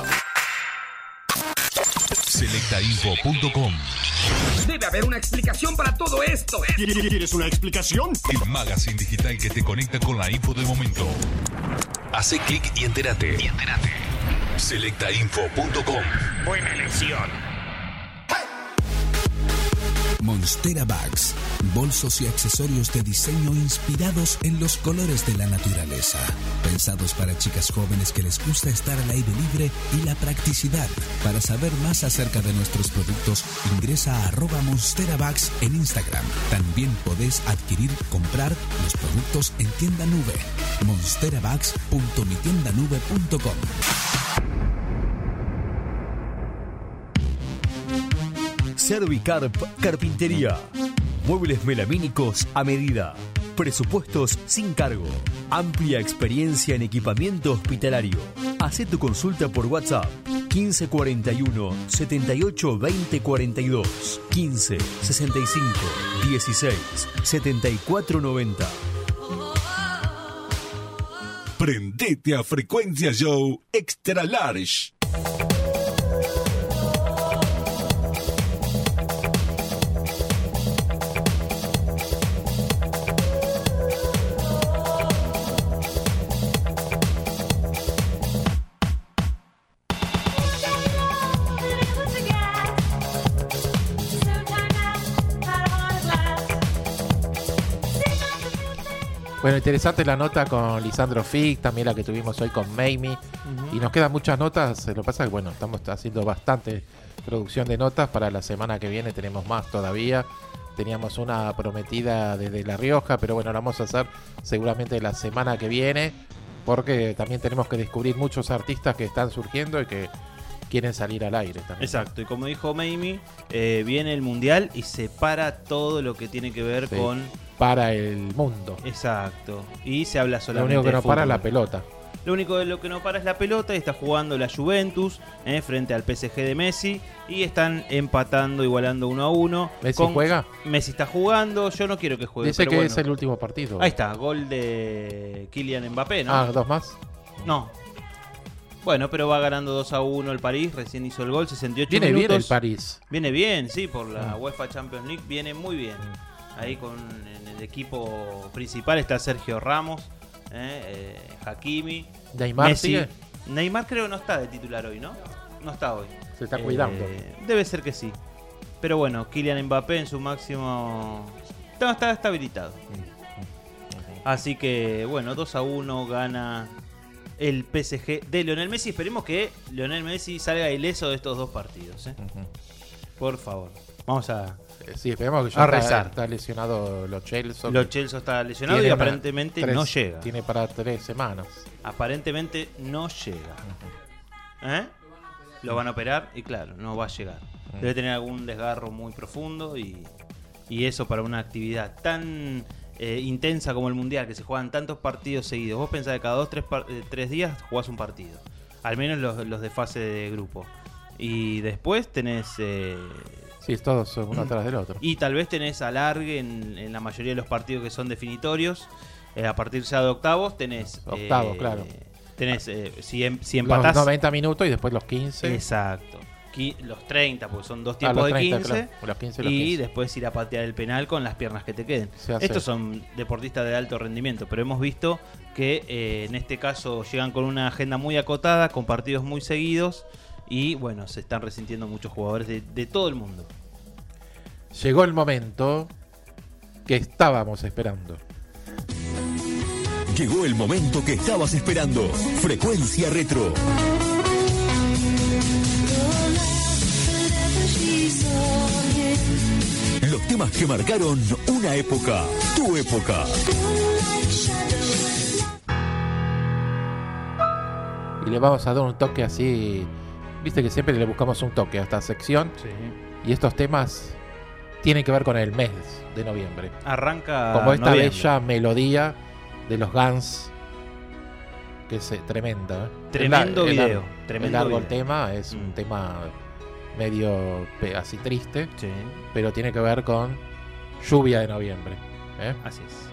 Selectainfo.com. Debe haber una explicación para todo esto. ¿Quieres una explicación? El magazine digital que te conecta con la info del momento. Hace clic y entérate. Selectainfo.com. Buena elección. Monstera Bags, bolsos y accesorios de diseño inspirados en los colores de la naturaleza. Pensados para chicas jóvenes que les gusta estar al aire libre y la practicidad. Para saber más acerca de nuestros productos, ingresa a @MonsteraBags en Instagram. También podés comprar los productos en tienda nube. monsterabags.mitiendanube.com. Servicarp Carpintería. Muebles melamínicos a medida. Presupuestos sin cargo. Amplia experiencia en equipamiento hospitalario. Hacé tu consulta por WhatsApp 1541 78 20 42, 15 65 16 74 90. Prendete a Frecuencia Show Extra Large. Bueno, interesante la nota con Lisandro Fig, también la que tuvimos hoy con Mamie. Y nos quedan muchas notas. Lo que pasa es que, bueno, estamos haciendo bastante producción de notas. Para la semana que viene tenemos más todavía. Teníamos una prometida desde La Rioja, pero bueno, la vamos a hacer seguramente la semana que viene, porque también tenemos que descubrir muchos artistas que están surgiendo y que quieren salir al aire también. Exacto, y como dijo Mamie, viene el Mundial y se para todo lo que tiene que ver con... Para el mundo. Exacto, y se habla solamente Lo único que no de fútbol. para es la pelota. Lo único de lo que no para es la pelota, y está jugando la Juventus frente al PSG de Messi, y están empatando, igualando 1-1. ¿Messi juega? Messi está jugando, yo no quiero que juegue. Dice pero que bueno. es el último partido. Ahí está, gol de Kylian Mbappé, ¿no? Ah, ¿dos más? No. Bueno, pero va ganando 2-1 el París, recién hizo el gol, 68 Viene minutos. bien el París. Viene bien, sí, por la UEFA Champions League, viene muy bien. Ahí en el equipo principal está Sergio Ramos, Hakimi, Neymar Messi. sigue. Neymar creo que no está de titular hoy, ¿no? No está hoy. Se está cuidando. Debe ser que sí. Pero bueno, Kylian Mbappé en su máximo... Está habilitado. Así que, bueno, 2-1 gana el PSG de Lionel Messi. Esperemos que Lionel Messi salga ileso de estos dos partidos. Por favor. Vamos a... Sí, esperemos que a ya rezar. está lesionado Lo Celso. Lo Celso está lesionado y aparentemente no llega. Tiene para 3 semanas. Aparentemente no llega. Lo van a operar y claro, no va a llegar. Debe tener algún desgarro muy profundo y eso para una actividad tan intensa como el Mundial, que se juegan tantos partidos seguidos. Vos pensás que cada 2-3 días jugás un partido. Al menos los de fase de grupo. Y después tenés... Sí, todos uno atrás del otro. Y tal vez tenés alargue en la mayoría de los partidos que son definitorios. A partir ya de octavos tenés... Octavos, claro. Tenés, si empatás... Los 90 minutos y después los 15. Exacto. Los 30, porque son dos tiempos de 15. Claro. Los 15 y 15. después ir a patear el penal con las piernas que te queden. Estos son deportistas de alto rendimiento, pero hemos visto que en este caso llegan con una agenda muy acotada, con partidos muy seguidos. Y bueno, se están resintiendo muchos jugadores de todo el mundo. Llegó el momento que estábamos esperando. Llegó el momento que estabas esperando. Frecuencia Retro. Los temas que marcaron una época, tu época. Y le vamos a dar un toque así. Viste que siempre le buscamos un toque a esta sección. Sí. Y estos temas tiene que ver con el mes de noviembre. Arranca como esta noviembre. bella melodía de los Guns, que es tremenda. Tremendo el video. El Tremendo largo video. el tema, es un tema medio así triste, Sí. pero tiene que ver con lluvia de noviembre. Así es.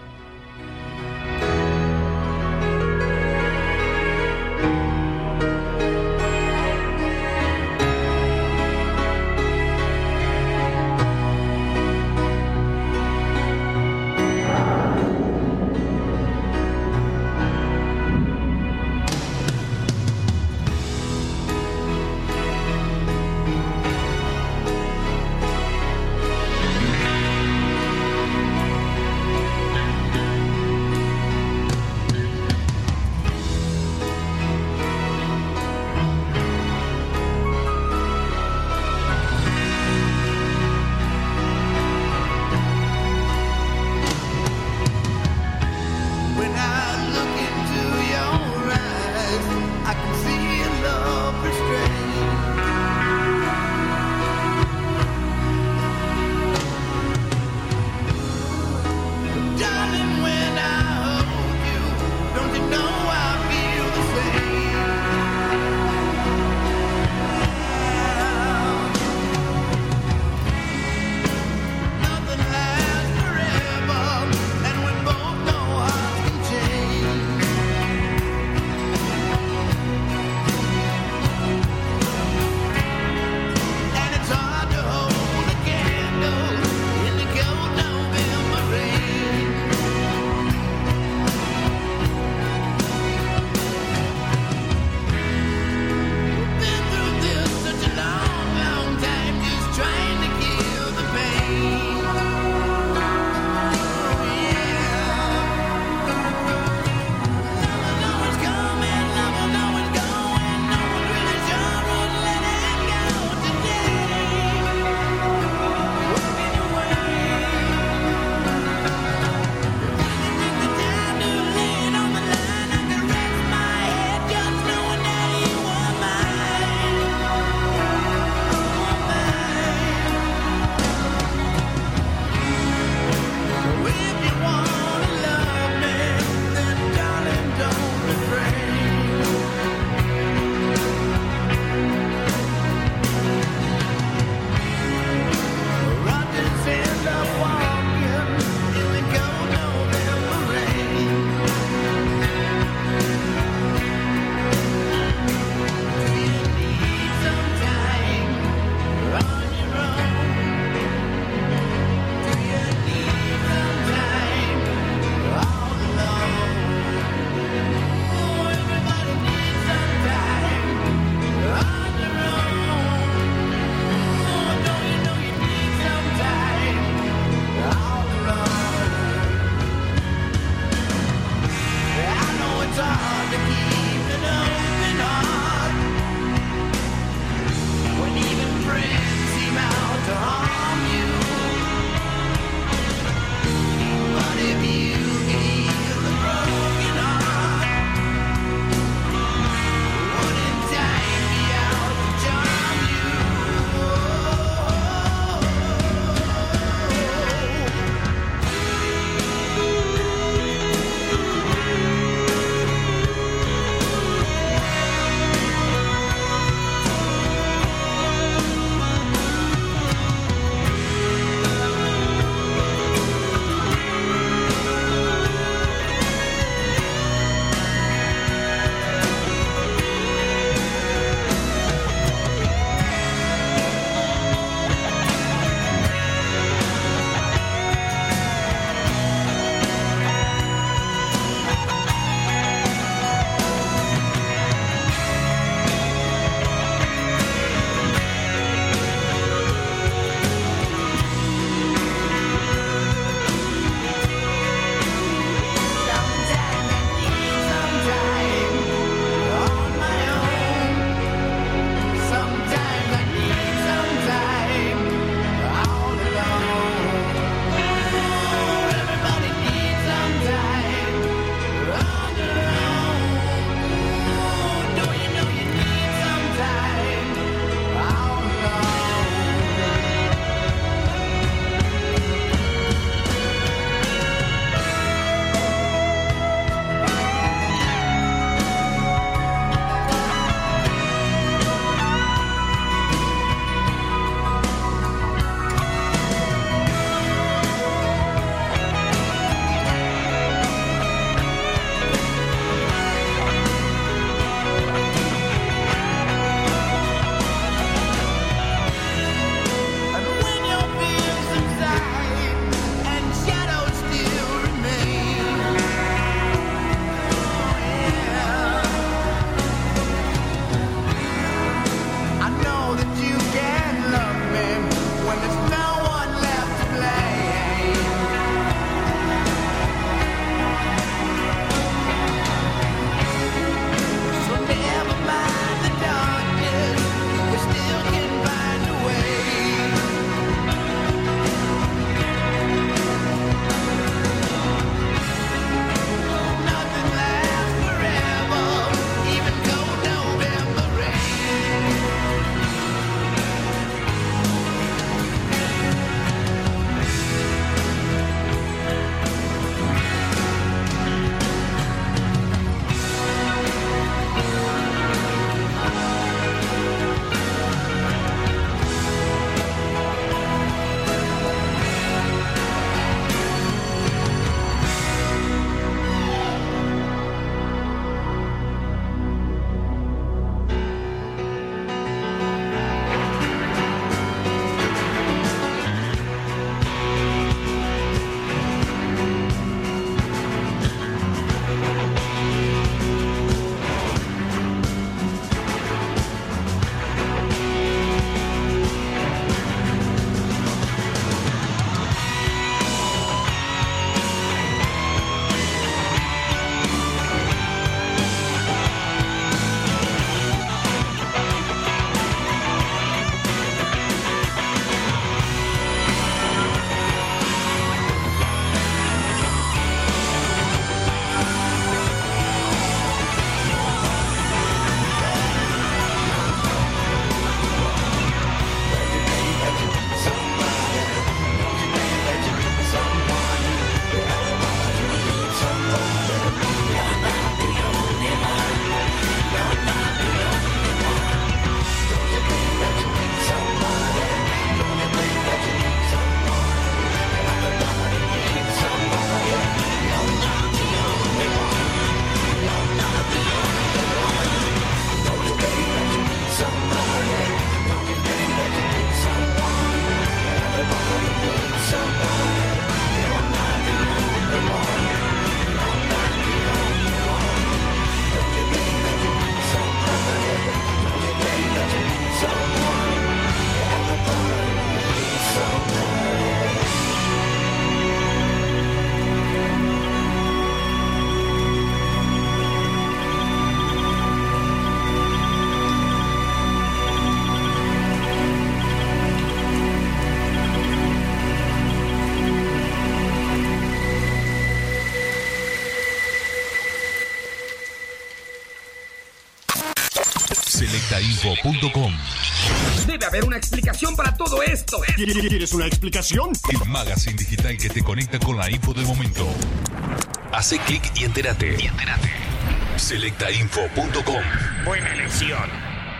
Selectainfo.com. Debe haber una explicación para todo esto. ¿Quieres una explicación? El magazine digital que te conecta con la info del momento. Hace clic y entérate. Selectainfo.com. Buena elección.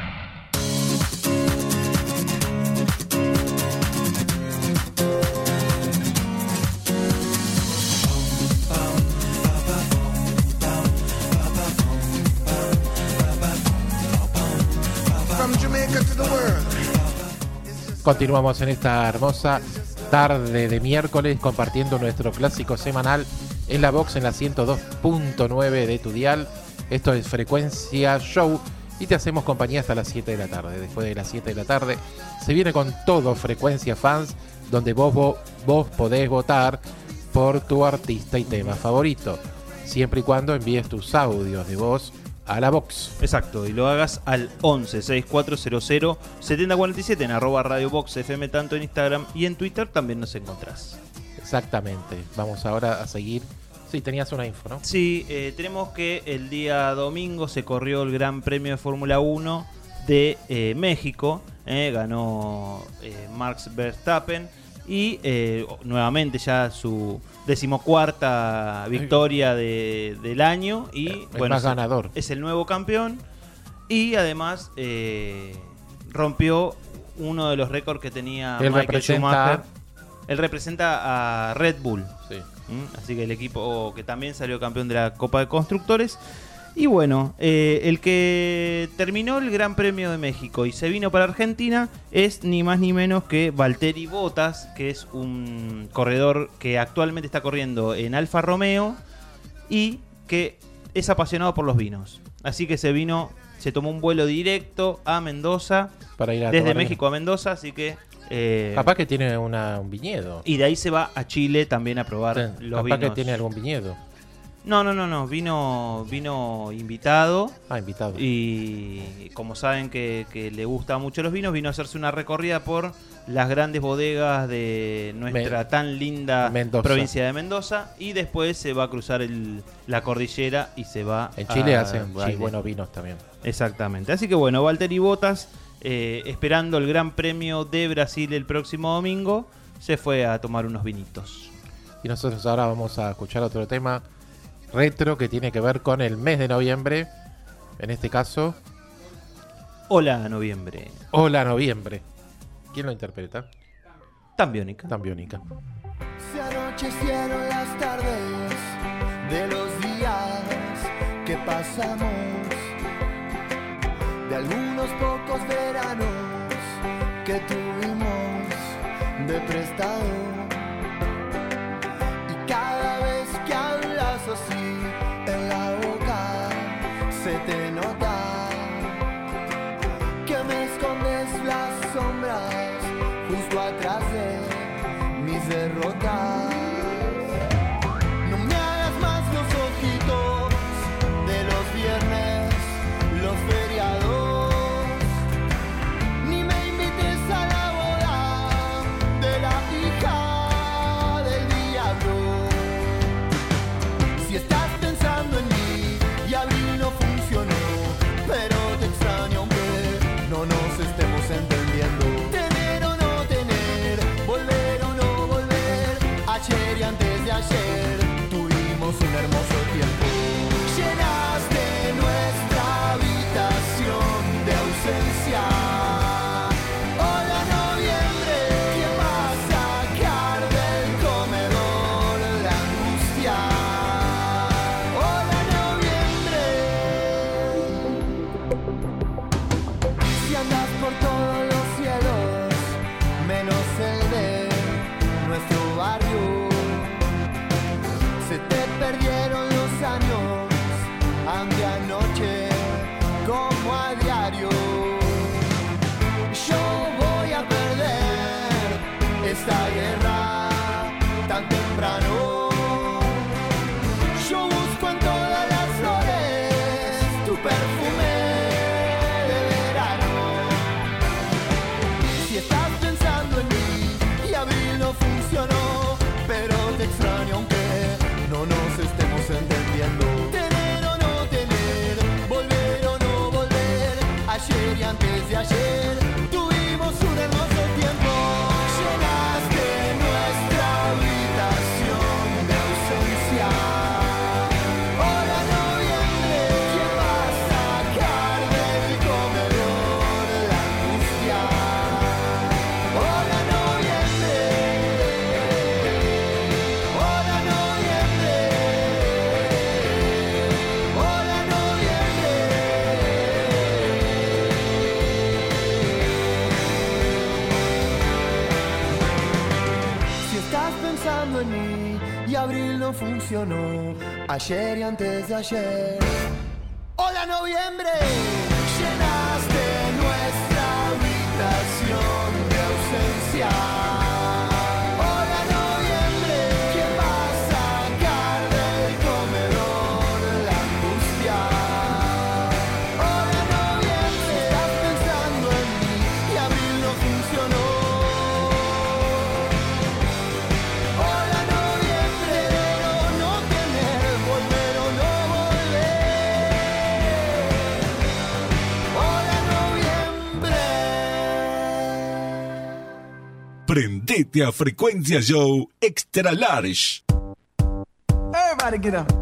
Continuamos en esta hermosa tarde de miércoles compartiendo nuestro clásico semanal en la Box en la 102.9 de tu dial. Esto es Frecuencia Show y te hacemos compañía hasta las 7 de la tarde. Después de las 7 de la tarde se viene con todo Frecuencia Fans, donde vos podés votar por tu artista y tema favorito, siempre y cuando envíes tus audios de voz a la Box. Exacto, y lo hagas al 11 6400 7047 en @radioboxfm, tanto en Instagram y en Twitter también nos encontrás. Exactamente. Vamos ahora a seguir. Sí, tenías una info, ¿no? Sí, tenemos que el día domingo se corrió el Gran Premio de Fórmula 1 de México. Ganó Max Verstappen y nuevamente ya su 14ª victoria del año y el más ganador. Es el nuevo campeón y además rompió uno de los récords que tenía Michael Schumacher. Él representa a Red Bull. Sí. Así que el equipo que también salió campeón de la Copa de Constructores. Y bueno, el que terminó el Gran Premio de México y se vino para Argentina es ni más ni menos que Valtteri Bottas, que es un corredor que actualmente está corriendo en Alfa Romeo y que es apasionado por los vinos. Así que se tomó un vuelo directo a Mendoza, para ir desde México a Mendoza, así que... capaz que tiene un viñedo. Y de ahí se va a Chile también a probar los vinos. Capaz que tiene algún viñedo. No, vino invitado. Invitado. Y como saben que le gusta mucho los vinos, vino a hacerse una recorrida por las grandes bodegas de nuestra tan linda provincia de Mendoza. Y después se va a cruzar la cordillera y se va en Chile a hacen Chile. Hay buenos vinos también. Exactamente. Así que bueno, Valtteri Bottas, esperando el Gran Premio de Brasil el próximo domingo, se fue a tomar unos vinitos. Y nosotros ahora vamos a escuchar otro tema retro que tiene que ver con el mes de noviembre. En este caso, Hola Noviembre. Hola Noviembre. ¿Quién lo interpreta? Tambiónica. Se anochecieron las tardes de los días que pasamos, de algunos pocos veranos que tuvimos de prestado. Y cada vez que hablas así en la boca se te nota que me escondes las sombras justo atrás de mis derrotas. No me hagas más los ojitos de los viernes, los feriados, ni me invites a la boda de la hija del diablo. Si estás pensando en mí y abril no funcionó, pero te extraño aunque no nos estemos entendiendo. Tener o no tener, volver o no volver, ayer y antes de ayer tuvimos un hermoso tiempo. Llenaste nuestra habitación de ausencia. Hola Noviembre, ¿quién va a sacar del comedor la angustia? Hola Noviembre. Si andas por todos los cielos, menos el de nuestro barrio, se te perdieron los años, hambre anoche como a diario. Yo voy a perder esta guerra tan temprano. Yo busco en todas las flores tu perfume de verano. Si estás pensando en mí y abril no funcionó, pero te extraño aunque no nos estemos entendiendo. Tener o no tener, volver o no volver, ayer y antes de ayer tuvimos un hermoso tiempo. Llenaste nuestra habitación de ausencia. Hola noviembre, ¿quién va a sacar del comedor la angustia? Hola noviembre, hola noviembre, hola noviembre. Si estás pensando en mí y abril no funcionó, ayer y antes de ayer. Hola noviembre, llenaste nuestra habitación de ausencia. Hola noviembre, ¿quién va a sacar del comedor la angustia? Hola noviembre, si estás pensando en mí y abril no funcionó. Hola noviembre, no tener, volver o no volver. Hola noviembre. Prendete a Frecuencia Show Extra Large. Everybody get up.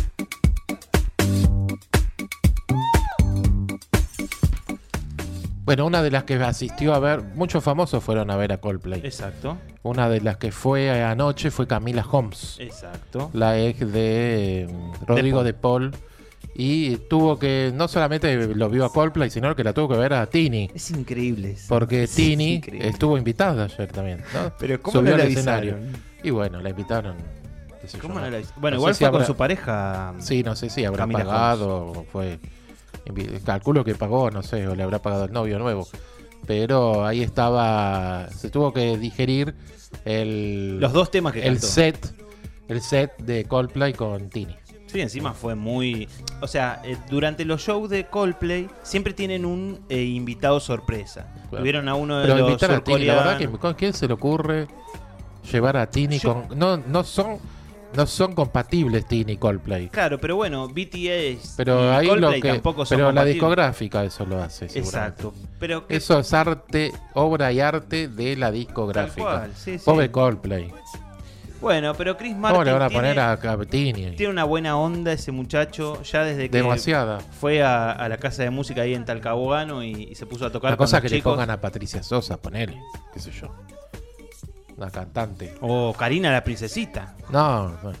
Bueno, una de las que asistió a ver, muchos famosos fueron a ver a Coldplay. Exacto. Una de las que fue anoche fue Camila Holmes. Exacto. La ex de Rodrigo de Paul. Y tuvo que, no solamente lo vio a Coldplay, sino que la tuvo que ver a Tini. Es increíble eso. Porque Es Tini increíble. estuvo invitada ayer también, ¿no? Pero ¿cómo subió no la al escenario. avisaron? Y bueno, la invitaron. qué sé ¿Cómo yo, no la ¿no? avisaron? Bueno, No igual sé si fue con habrá- su pareja. Sí, no sé si habrá Camila pagado o fue. Calculo que pagó, no sé, o le habrá pagado el novio nuevo. Pero ahí estaba. Se tuvo que digerir Los dos temas que el cantó. el set de Coldplay con Tini. Sí, encima fue muy... O sea, durante los shows de Coldplay siempre tienen un invitado sorpresa. Claro. Tuvieron a uno de Pero los invitar a Tini, la verdad que surcoreanos. ¿con quién se le ocurre llevar a Tini con no son compatibles Tini y Coldplay. Claro, pero bueno, BTS Pero y ahí Coldplay lo que tampoco son pero la compatibles. discográfica eso lo hace, Exacto. seguramente. Pero que- eso es arte, obra y arte de la discográfica. Tal cual, sí, sí. Pobre Coldplay. Bueno, pero Chris ¿Cómo Martin le van a tiene, poner a Tini? tiene una buena onda ese muchacho, ya desde que Demasiada. fue a la casa de música ahí en Talcahuano y se puso a tocar La con cosa los es que chicos. le pongan a Patricia Sosa, ponele, qué sé yo. Una cantante. O Karina la princesita. No, bueno.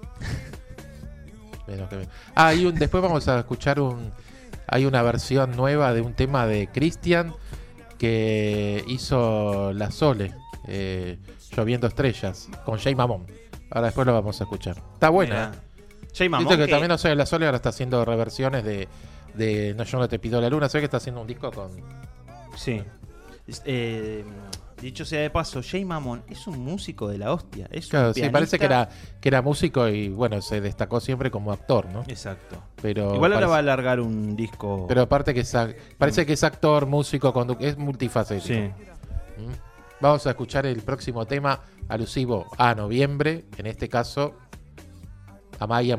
Menos que después vamos a escuchar hay una versión nueva de un tema de Christian que hizo La Sole, Lloviendo Estrellas, con Jay Mamón. Ahora después lo vamos a escuchar. Está buena. Mirá. Jay Mamón, Viste que que- también no sé, La Sole ahora está haciendo reversiones de No, yo no te pido la luna. Sé que está haciendo un disco con... Sí. Dicho sea de paso, Jay Mamón es un músico de la hostia. Es un Claro, sí, pianista. parece que era músico y bueno, se destacó siempre como actor, ¿no? Exacto. Pero Igual ahora parece- va a largar un disco. Pero aparte que parece que es actor, músico, es multifacético. Sí. ¿Mm? Vamos a escuchar el próximo tema alusivo a noviembre, en este caso Amaya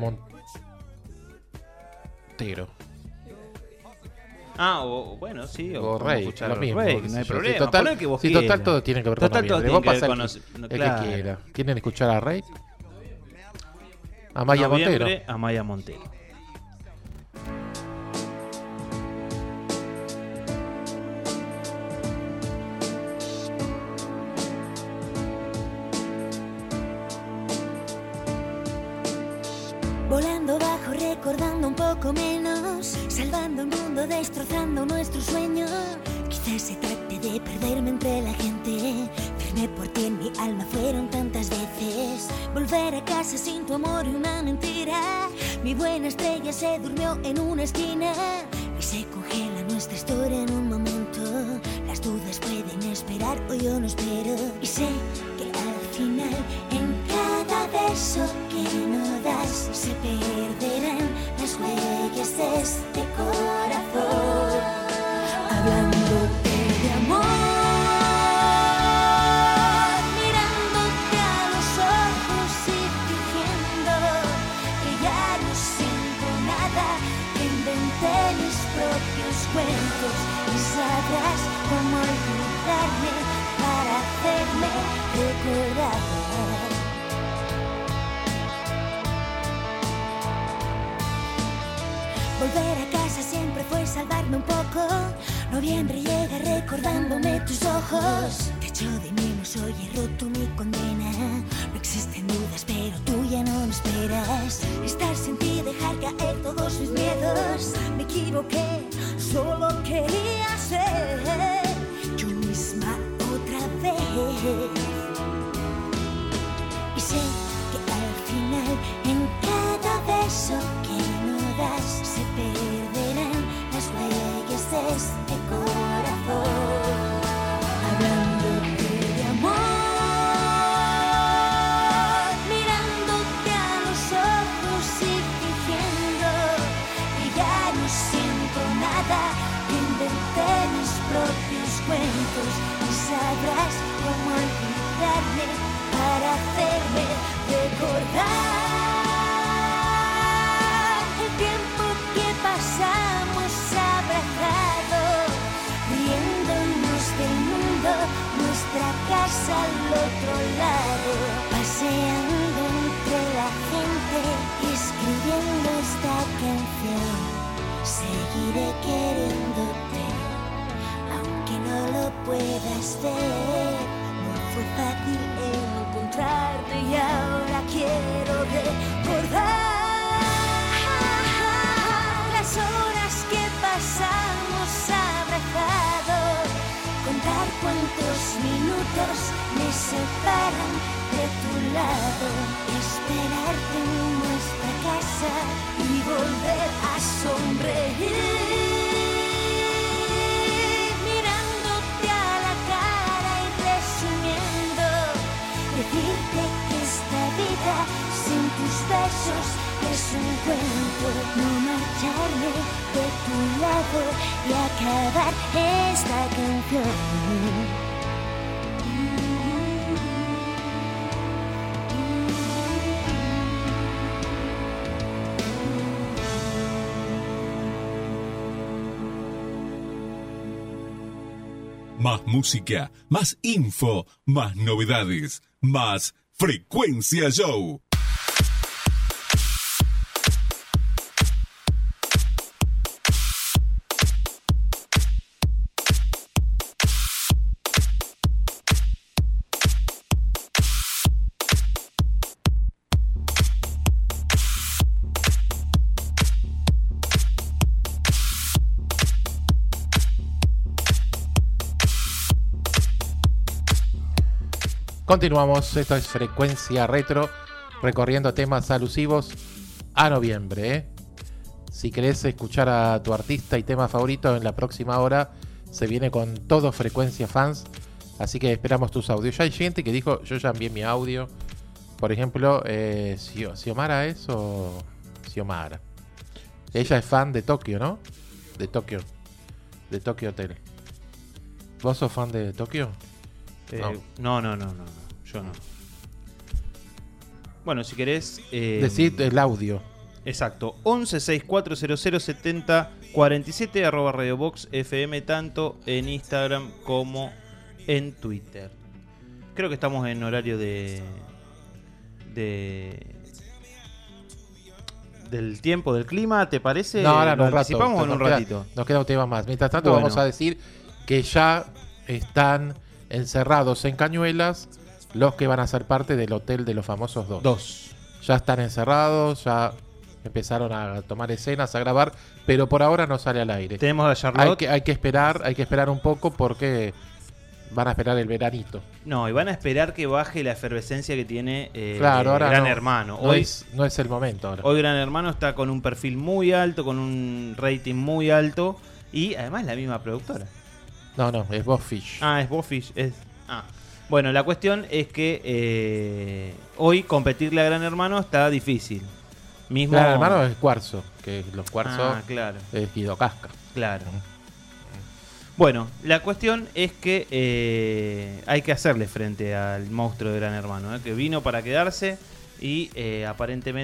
Montero. Bueno, sí. O podemos Rey, escuchar lo mismo. Rey, qué no sé hay yo. problema. Sí, total, Poné el que vos sí, total quieras. todo tiene que ver con Total, todo noviembre. tiene Vos que ver pasá con el claro. que quiera. ¿Quieren escuchar a Rey? Amaya Montero. Noviembre, Amaya Montero. Volando bajo, recordando un poco menos, salvando el mundo, destrozando nuestros sueños. Quizás se trate de perderme entre la gente, verme por ti en mi alma fueron tantas veces. Volver a casa sin tu amor y una mentira. Mi buena estrella se durmió en una esquina y se congela nuestra historia en un momento. Las dudas pueden esperar o yo no espero. Y sé que al final en cada beso que no das se perderán las huellas de este corazón. Hablándote de amor, mirándote a los ojos y fingiendo que ya no siento nada, que inventé mis propios cuentos. sabrás cómo olvidarme para hacerme recordar. Volver a casa siempre fue salvarme un poco. Noviembre llega recordándome tus ojos. Te echo de menos, hoy he roto mi condena. No existen dudas, pero tú ya no me esperas. Estar sin ti, dejar caer todos mis miedos. Me equivoqué, solo quería ser yo misma otra vez. Y sé que al final, en cada beso que no das, se perderán las huellas de este corazón. Hablándote de amor, mirándote a los ojos y fingiendo que ya no siento nada. Inventé mis propios cuentos y sabrás cómo olvidarme para hacerme recordar el tiempo que pasamos abrazados, riéndonos del mundo, nuestra casa al otro lado, paseando entre la gente y escribiendo esta canción. Seguiré queriéndote, aunque no lo puedas ver. No fue fácil encontrarte y ahora quiero recordar las horas que pasamos abrazados, contar cuántos minutos me separan de tu lado, esperarte en nuestra casa y volver a sonreír. Decirte que esta vida sin tus besos es un cuento. No marcharme de tu lado y acabar esta canción. Más música, más info, más novedades, más Frecuencia Show. Continuamos, esto es Frecuencia Retro, recorriendo temas alusivos a noviembre, ¿eh? Si querés escuchar a tu artista y tema favorito, en la próxima hora se viene con todo Frecuencia Fans, así que esperamos tus audios. Ya hay gente que dijo, yo ya envié mi audio, por ejemplo, Xiomara es o Xiomara. Ella es fan de Tokio, ¿no? De Tokio Hotel. ¿Vos sos fan de Tokio? No, yo no. Bueno, si querés... decid el audio. Exacto, 1164007047 @ Radiobox FM, tanto en Instagram como en Twitter. Creo que estamos en horario del tiempo, del clima, ¿te parece? No, ahora no, anticipamos en un ratito. Nos queda un tema más. Mientras tanto, bueno, vamos a decir que ya están encerrados en Cañuelas los que van a ser parte del Hotel de los Famosos 2. Ya están encerrados, ya empezaron a tomar escenas, a grabar, pero por ahora no sale al aire. Tenemos a Charlotte. Hay que esperar un poco porque van a esperar el veranito. No, y van a esperar que baje la efervescencia que tiene ahora Gran Hermano. Hoy no es el momento ahora. Hoy Gran Hermano está con un perfil muy alto, con un rating muy alto y además la misma productora. No, es Bofish. Es Bofish. Bueno, la cuestión es que hoy competirle a Gran Hermano está difícil. Gran Hermano es Cuarzo, que los Cuarzos claro. Es Guido Casca. Claro. Bueno, la cuestión es que hay que hacerle frente al monstruo de Gran Hermano, que vino para quedarse y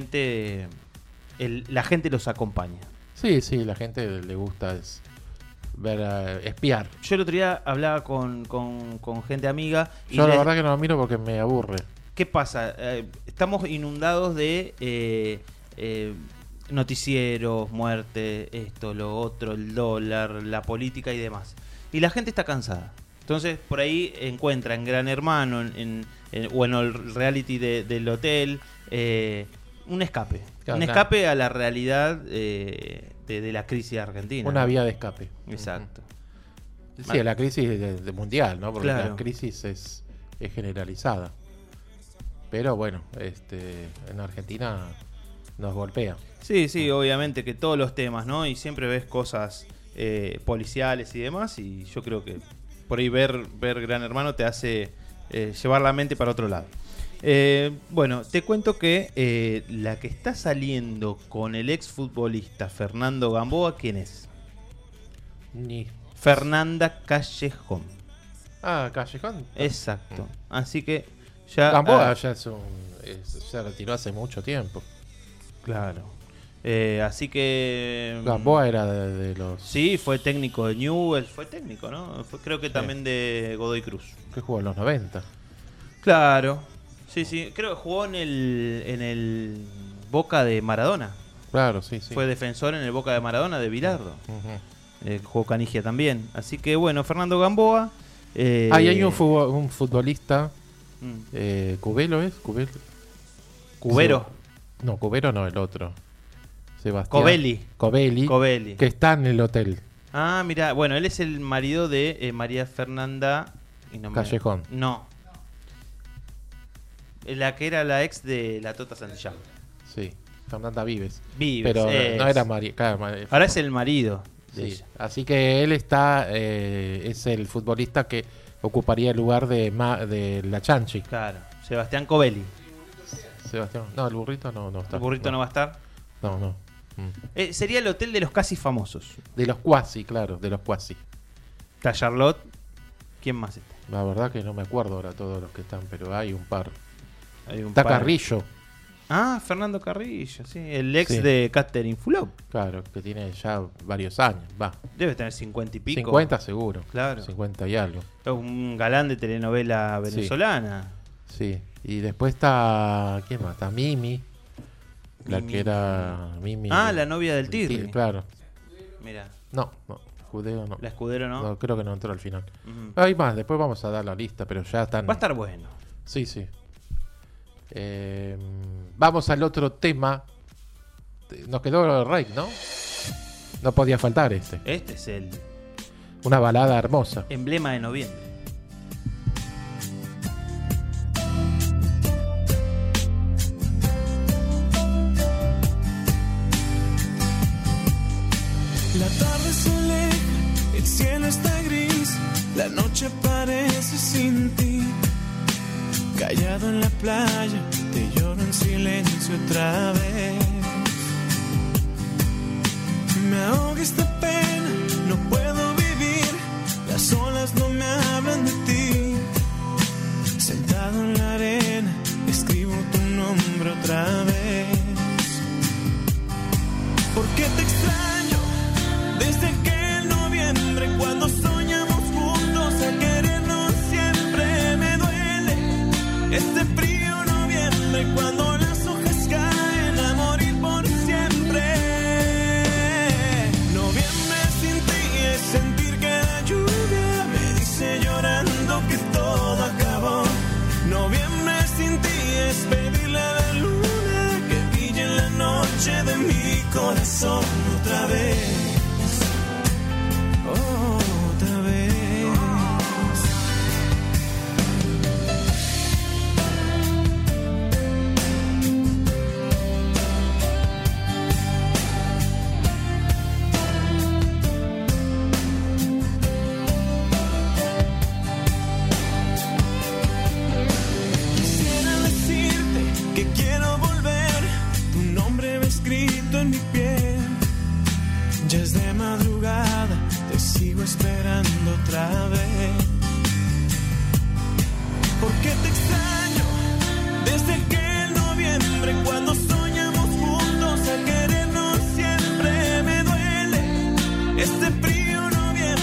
aparentemente la gente los acompaña. Sí, la gente le gusta espiar. Yo el otro día hablaba con gente amiga. Y Yo la verdad que no lo miro porque me aburre. ¿Qué pasa? Estamos inundados de noticieros, muerte, esto, lo otro, el dólar, la política y demás. Y la gente está cansada. Entonces, por ahí encuentra en Gran Hermano o en el reality del hotel un escape. Claro, un escape a la realidad de la crisis argentina. Una vía de escape. Exacto. Sí, la crisis de mundial, ¿no? Porque Claro. la crisis es generalizada. Pero bueno, en Argentina nos golpea. Sí, obviamente que todos los temas, ¿no? Y siempre ves cosas policiales y demás, y yo creo que por ahí ver Gran Hermano te hace llevar la mente para otro lado. Bueno, te cuento que la que está saliendo con el exfutbolista Fernando Gamboa, ¿quién es? Fernanda Callejón. Ah, Callejón. Exacto. Así que ya... Gamboa ya se retiró hace mucho tiempo. Claro. Así que... Gamboa era de los... Sí, fue técnico de Newell's, fue técnico, ¿no? Creo que también de Godoy Cruz. Que jugó en los 90. Claro. Sí, creo que jugó en el Boca de Maradona. Claro, sí. Fue defensor en el Boca de Maradona de Bilardo. Jugó Canigia también. Así que bueno, Fernando Gamboa. Y hay un futbolista. ¿Cubelo es? ¿Cubero? No, Cubero no, el otro. Sebastián Covelli. Que está en el hotel. Ah, mira, bueno, él es el marido de María Fernanda Callejón. No. La que era la ex de la Tota Santillán. Sí, Fernanda Vives. Pero no era María. Claro, ahora es el marido de ella. Así que él es el futbolista que ocuparía el lugar de la Chanchi. Claro, Sebastián Covelli. No, el burrito no está. ¿El burrito no va a estar? No. Sería el hotel de los casi famosos. De los cuasi, claro, de los cuasi. Está Charlotte. ¿Quién más está? La verdad que no me acuerdo ahora todos los que están, pero hay un par. Está Carrillo. Ah, Fernando Carrillo, sí. El ex de Catherine Fulop. Claro, que tiene ya varios años. Debe tener 50 y pico. 50 seguro. Claro. 50 y algo. Es un galán de telenovela venezolana. Sí. Y después está... ¿Quién más? Está Mimi. La que era Mimi. Ah, la novia del Tirri. Claro. Mira. No. Escudero no. La Escudero no. Creo que no entró al final. Hay más, después vamos a dar la lista, pero ya están... Va a estar bueno. Sí. Vamos al otro tema. Nos quedó el Rey, ¿no? No podía faltar este. Este es el... Una balada hermosa. Emblema de noviembre. La tarde se aleja, el cielo está gris, la noche parece sin ti. Callado en la playa, te lloro en silencio otra vez. Me ahoga esta pena, no puedo vivir, las olas no me hablan de ti. Sentado en la arena, escribo tu nombre otra vez. ¿Por qué te extraño? Desde aquel noviembre cuando soñamos juntos a querernos siempre, me duele este frío noviembre cuando las hojas caen a morir por siempre. Noviembre sin ti es sentir que la lluvia me dice llorando que todo acabó. Noviembre sin ti es pedirle a la luna que brille en la noche de mi corazón otra vez. Otra vez. Quisiera decirte que quiero volver, tu nombre va escrito en mi piel. Ya es de madrugada, te sigo esperando otra vez. ¿Por qué te extraño? Desde aquel noviembre cuando soñamos juntos a querernos siempre, me duele este frío noviembre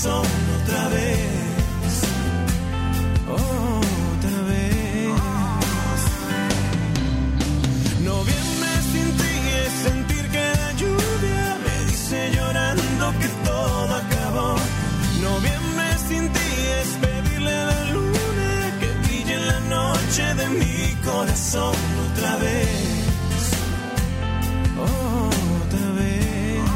corazón otra vez, otra vez. Noviembre sin ti es sentir que la lluvia me dice llorando que todo acabó. Noviembre sin ti es pedirle a la luna que brille en la noche de mi corazón otra vez. Otra vez.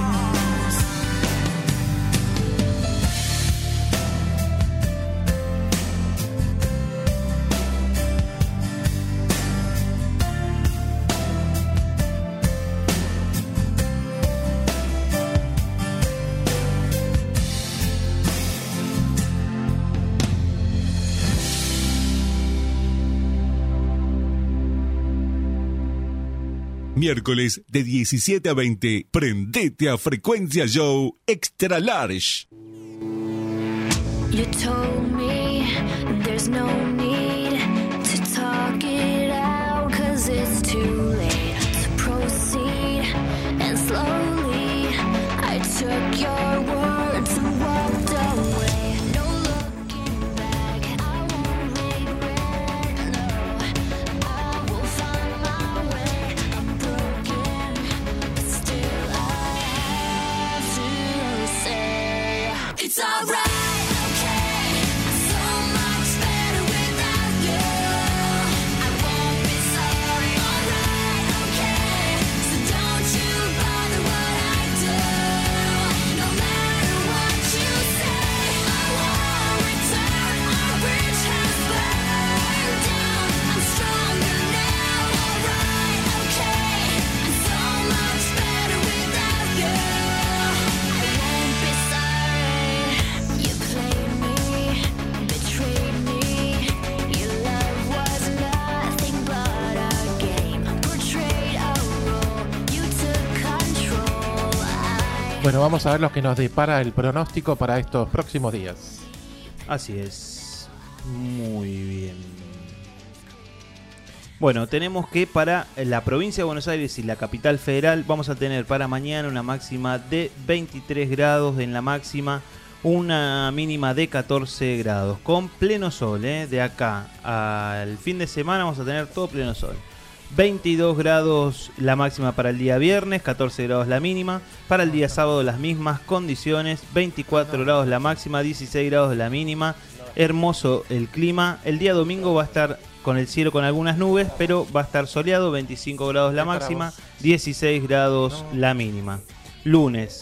Miércoles de 17 a 20, prendete a Frecuencia Show Extra Large. You told me there's no need to talk it out, 'cause it's too late to proceed, and slowly I took your words and walked away. No looking back, I won't regret, no, I will find my way. I'm broken, but still I have to say it's alright. Bueno, vamos a ver lo que nos depara el pronóstico para estos próximos días. Así es. Muy bien. Bueno, tenemos que para la provincia de Buenos Aires y la capital federal vamos a tener para mañana una máxima de 23 grados en la máxima, una mínima de 14 grados, con pleno sol, de acá al fin de semana vamos a tener todo pleno sol. 22 grados la máxima para el día viernes, 14 grados la mínima. Para el día sábado las mismas condiciones, 24 grados la máxima, 16 grados la mínima. Hermoso el clima. El día domingo va a estar con el cielo con algunas nubes, pero va a estar soleado, 25 grados la máxima, 16 grados la mínima. Lunes,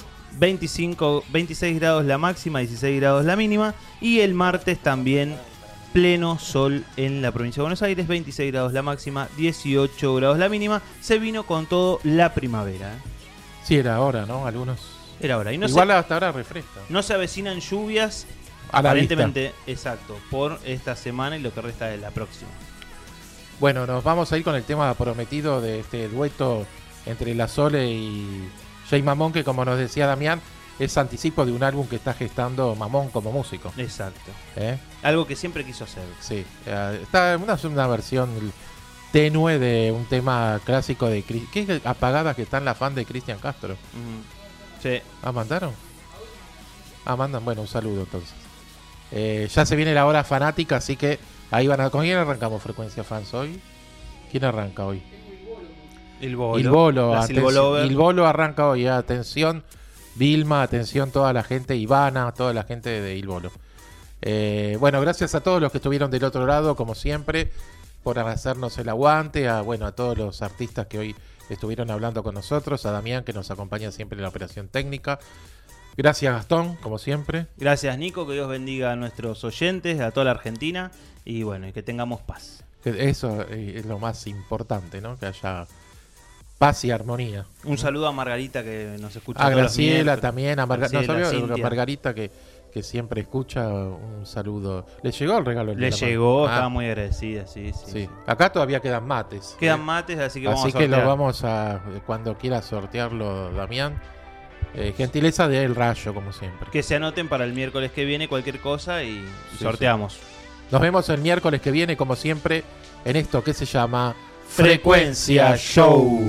26 grados la máxima, 16 grados la mínima. Y el martes también pleno sol en la provincia de Buenos Aires, 26 grados la máxima, 18 grados la mínima. Se vino con todo la primavera. Sí, era ahora, ¿no? Algunos. Era ahora. Y no igual hasta ahora refresca. No se avecinan lluvias, a la aparentemente, exacto, por esta semana y lo que resta de la próxima. Bueno, nos vamos a ir con el tema prometido de este dueto entre La Sole y Jay Mamón, que como nos decía Damián, es anticipo de un álbum que está gestando Mamón como músico. Exacto. Algo que siempre quiso hacer. Sí. Está una versión tenue de un tema clásico de... ¿Qué apagada que está en la fan de Cristian Castro? Sí. ¿Mandaron? Mandan. Bueno, un saludo entonces. Ya se viene la hora fanática, así que ahí van a... ¿Con quién arrancamos Frecuencia Fans hoy? ¿Quién arranca hoy? Il Bolo. Il Bolo arranca hoy. Atención, Vilma, atención toda la gente, Ivana, toda la gente de Il Bolo. Bueno, gracias a todos los que estuvieron del otro lado, como siempre, por hacernos el aguante, a todos los artistas que hoy estuvieron hablando con nosotros, a Damián, que nos acompaña siempre en la operación técnica. Gracias, Gastón, como siempre. Gracias, Nico, que Dios bendiga a nuestros oyentes, a toda la Argentina, y bueno, y que tengamos paz. Eso es lo más importante, ¿no? Que haya paz y armonía. Un saludo a Margarita, que nos escucha. A Graciela también, a Margarita, que siempre escucha. Un saludo. ¿Le llegó el regalo? Le llegó, estaba muy agradecida, sí. Acá todavía quedan mates. Quedan mates, así que vamos a sortear. Así que lo vamos a, cuando quiera sortearlo, Damián. Gentileza de El Rayo, como siempre. Que se anoten para el miércoles que viene cualquier cosa y sorteamos. Sí. Nos vemos el miércoles que viene, como siempre, en esto que se llama Frecuencia Show.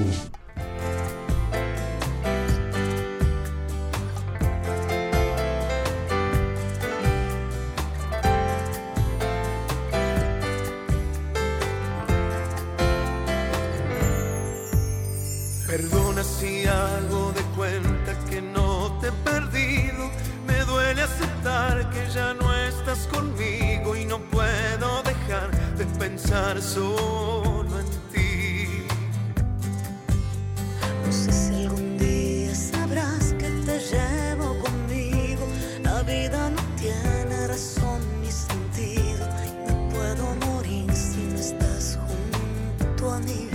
si hago de cuenta que no te he perdido, me duele aceptar que ya no estás conmigo y no puedo dejar de pensar solo en ti. No sé si algún día sabrás que te llevo conmigo. La vida no tiene razón ni sentido y no puedo morir si no estás junto a mí.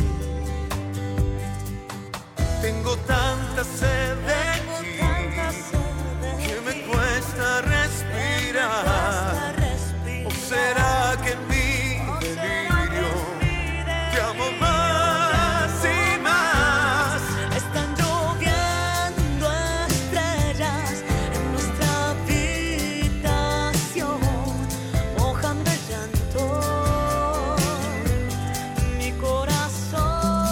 Tengo tanta sed de ti que me cuesta respirar. ¿O será que en mi delirio te amo más y más? Están lloviendo estrellas en nuestra habitación, mojan de llanto mi corazón.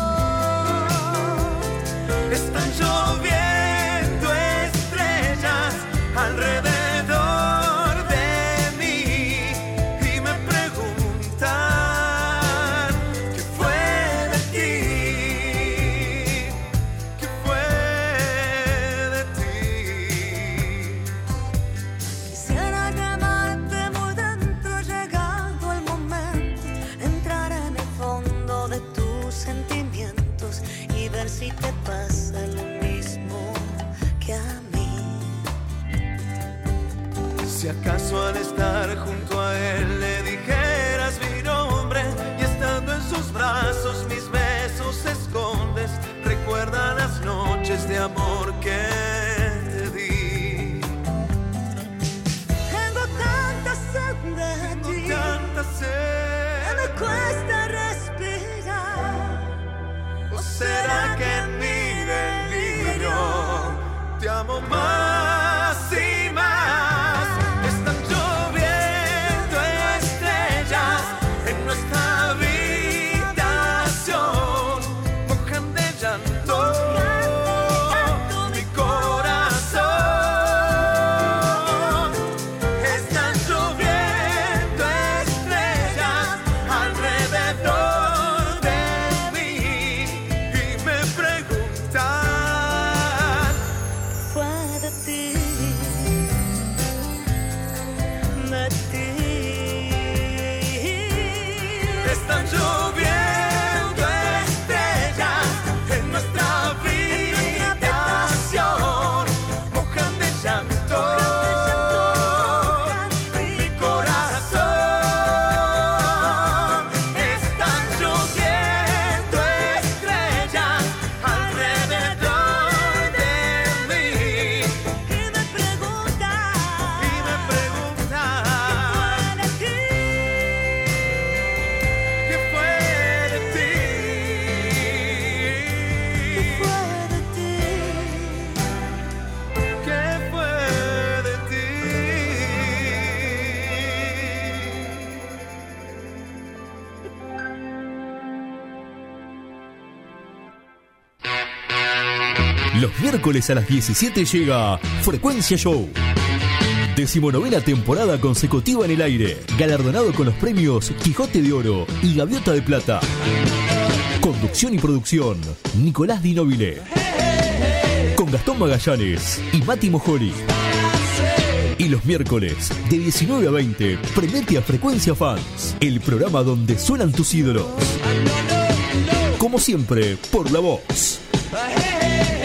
Están lloviendo estrellas alrededor de mí y me preguntan qué fue de ti, qué fue de ti. Quisiera llamarte muy dentro, llegado el momento, entrar en el fondo de tus sentimientos y ver si te pasa lo mismo que a mí. Si acaso al estar junto a él le dijeras mi nombre y estando en sus brazos mis besos escondes, recuerda las noches de amor que te di. Tengo tanta sed de ti, Tanta sed. que me cuesta respirar. ¿O será que en mi delirio te amo más y más? Están lloviendo estrellas en nuestra habitación, mojan de llanto mi corazón. Están lloviendo estrellas alrededor de mí y me preguntan Fue de ti, de ti. están lloviendo estrellas en nuestra habitación, mojan de llanto mi corazón. Están lloviendo estrellas alrededor de mí Y me preguntan ¿qué fue de ti? ¿qué fue de ti? ¿Qué fue de ti? Los miércoles a las 17 llega Frecuencia Show. 19ª temporada consecutiva en el aire. Galardonado con los premios Quijote de Oro y Gaviota de Plata. Conducción y producción: Nicolás Di Nobile. Con Gastón Magallanes y Mati Mojori. Y los miércoles, de 19 a 20, prendete a Frecuencia Fans, el programa donde suenan tus ídolos. Como siempre, por La Voz. Hey, hey, hey.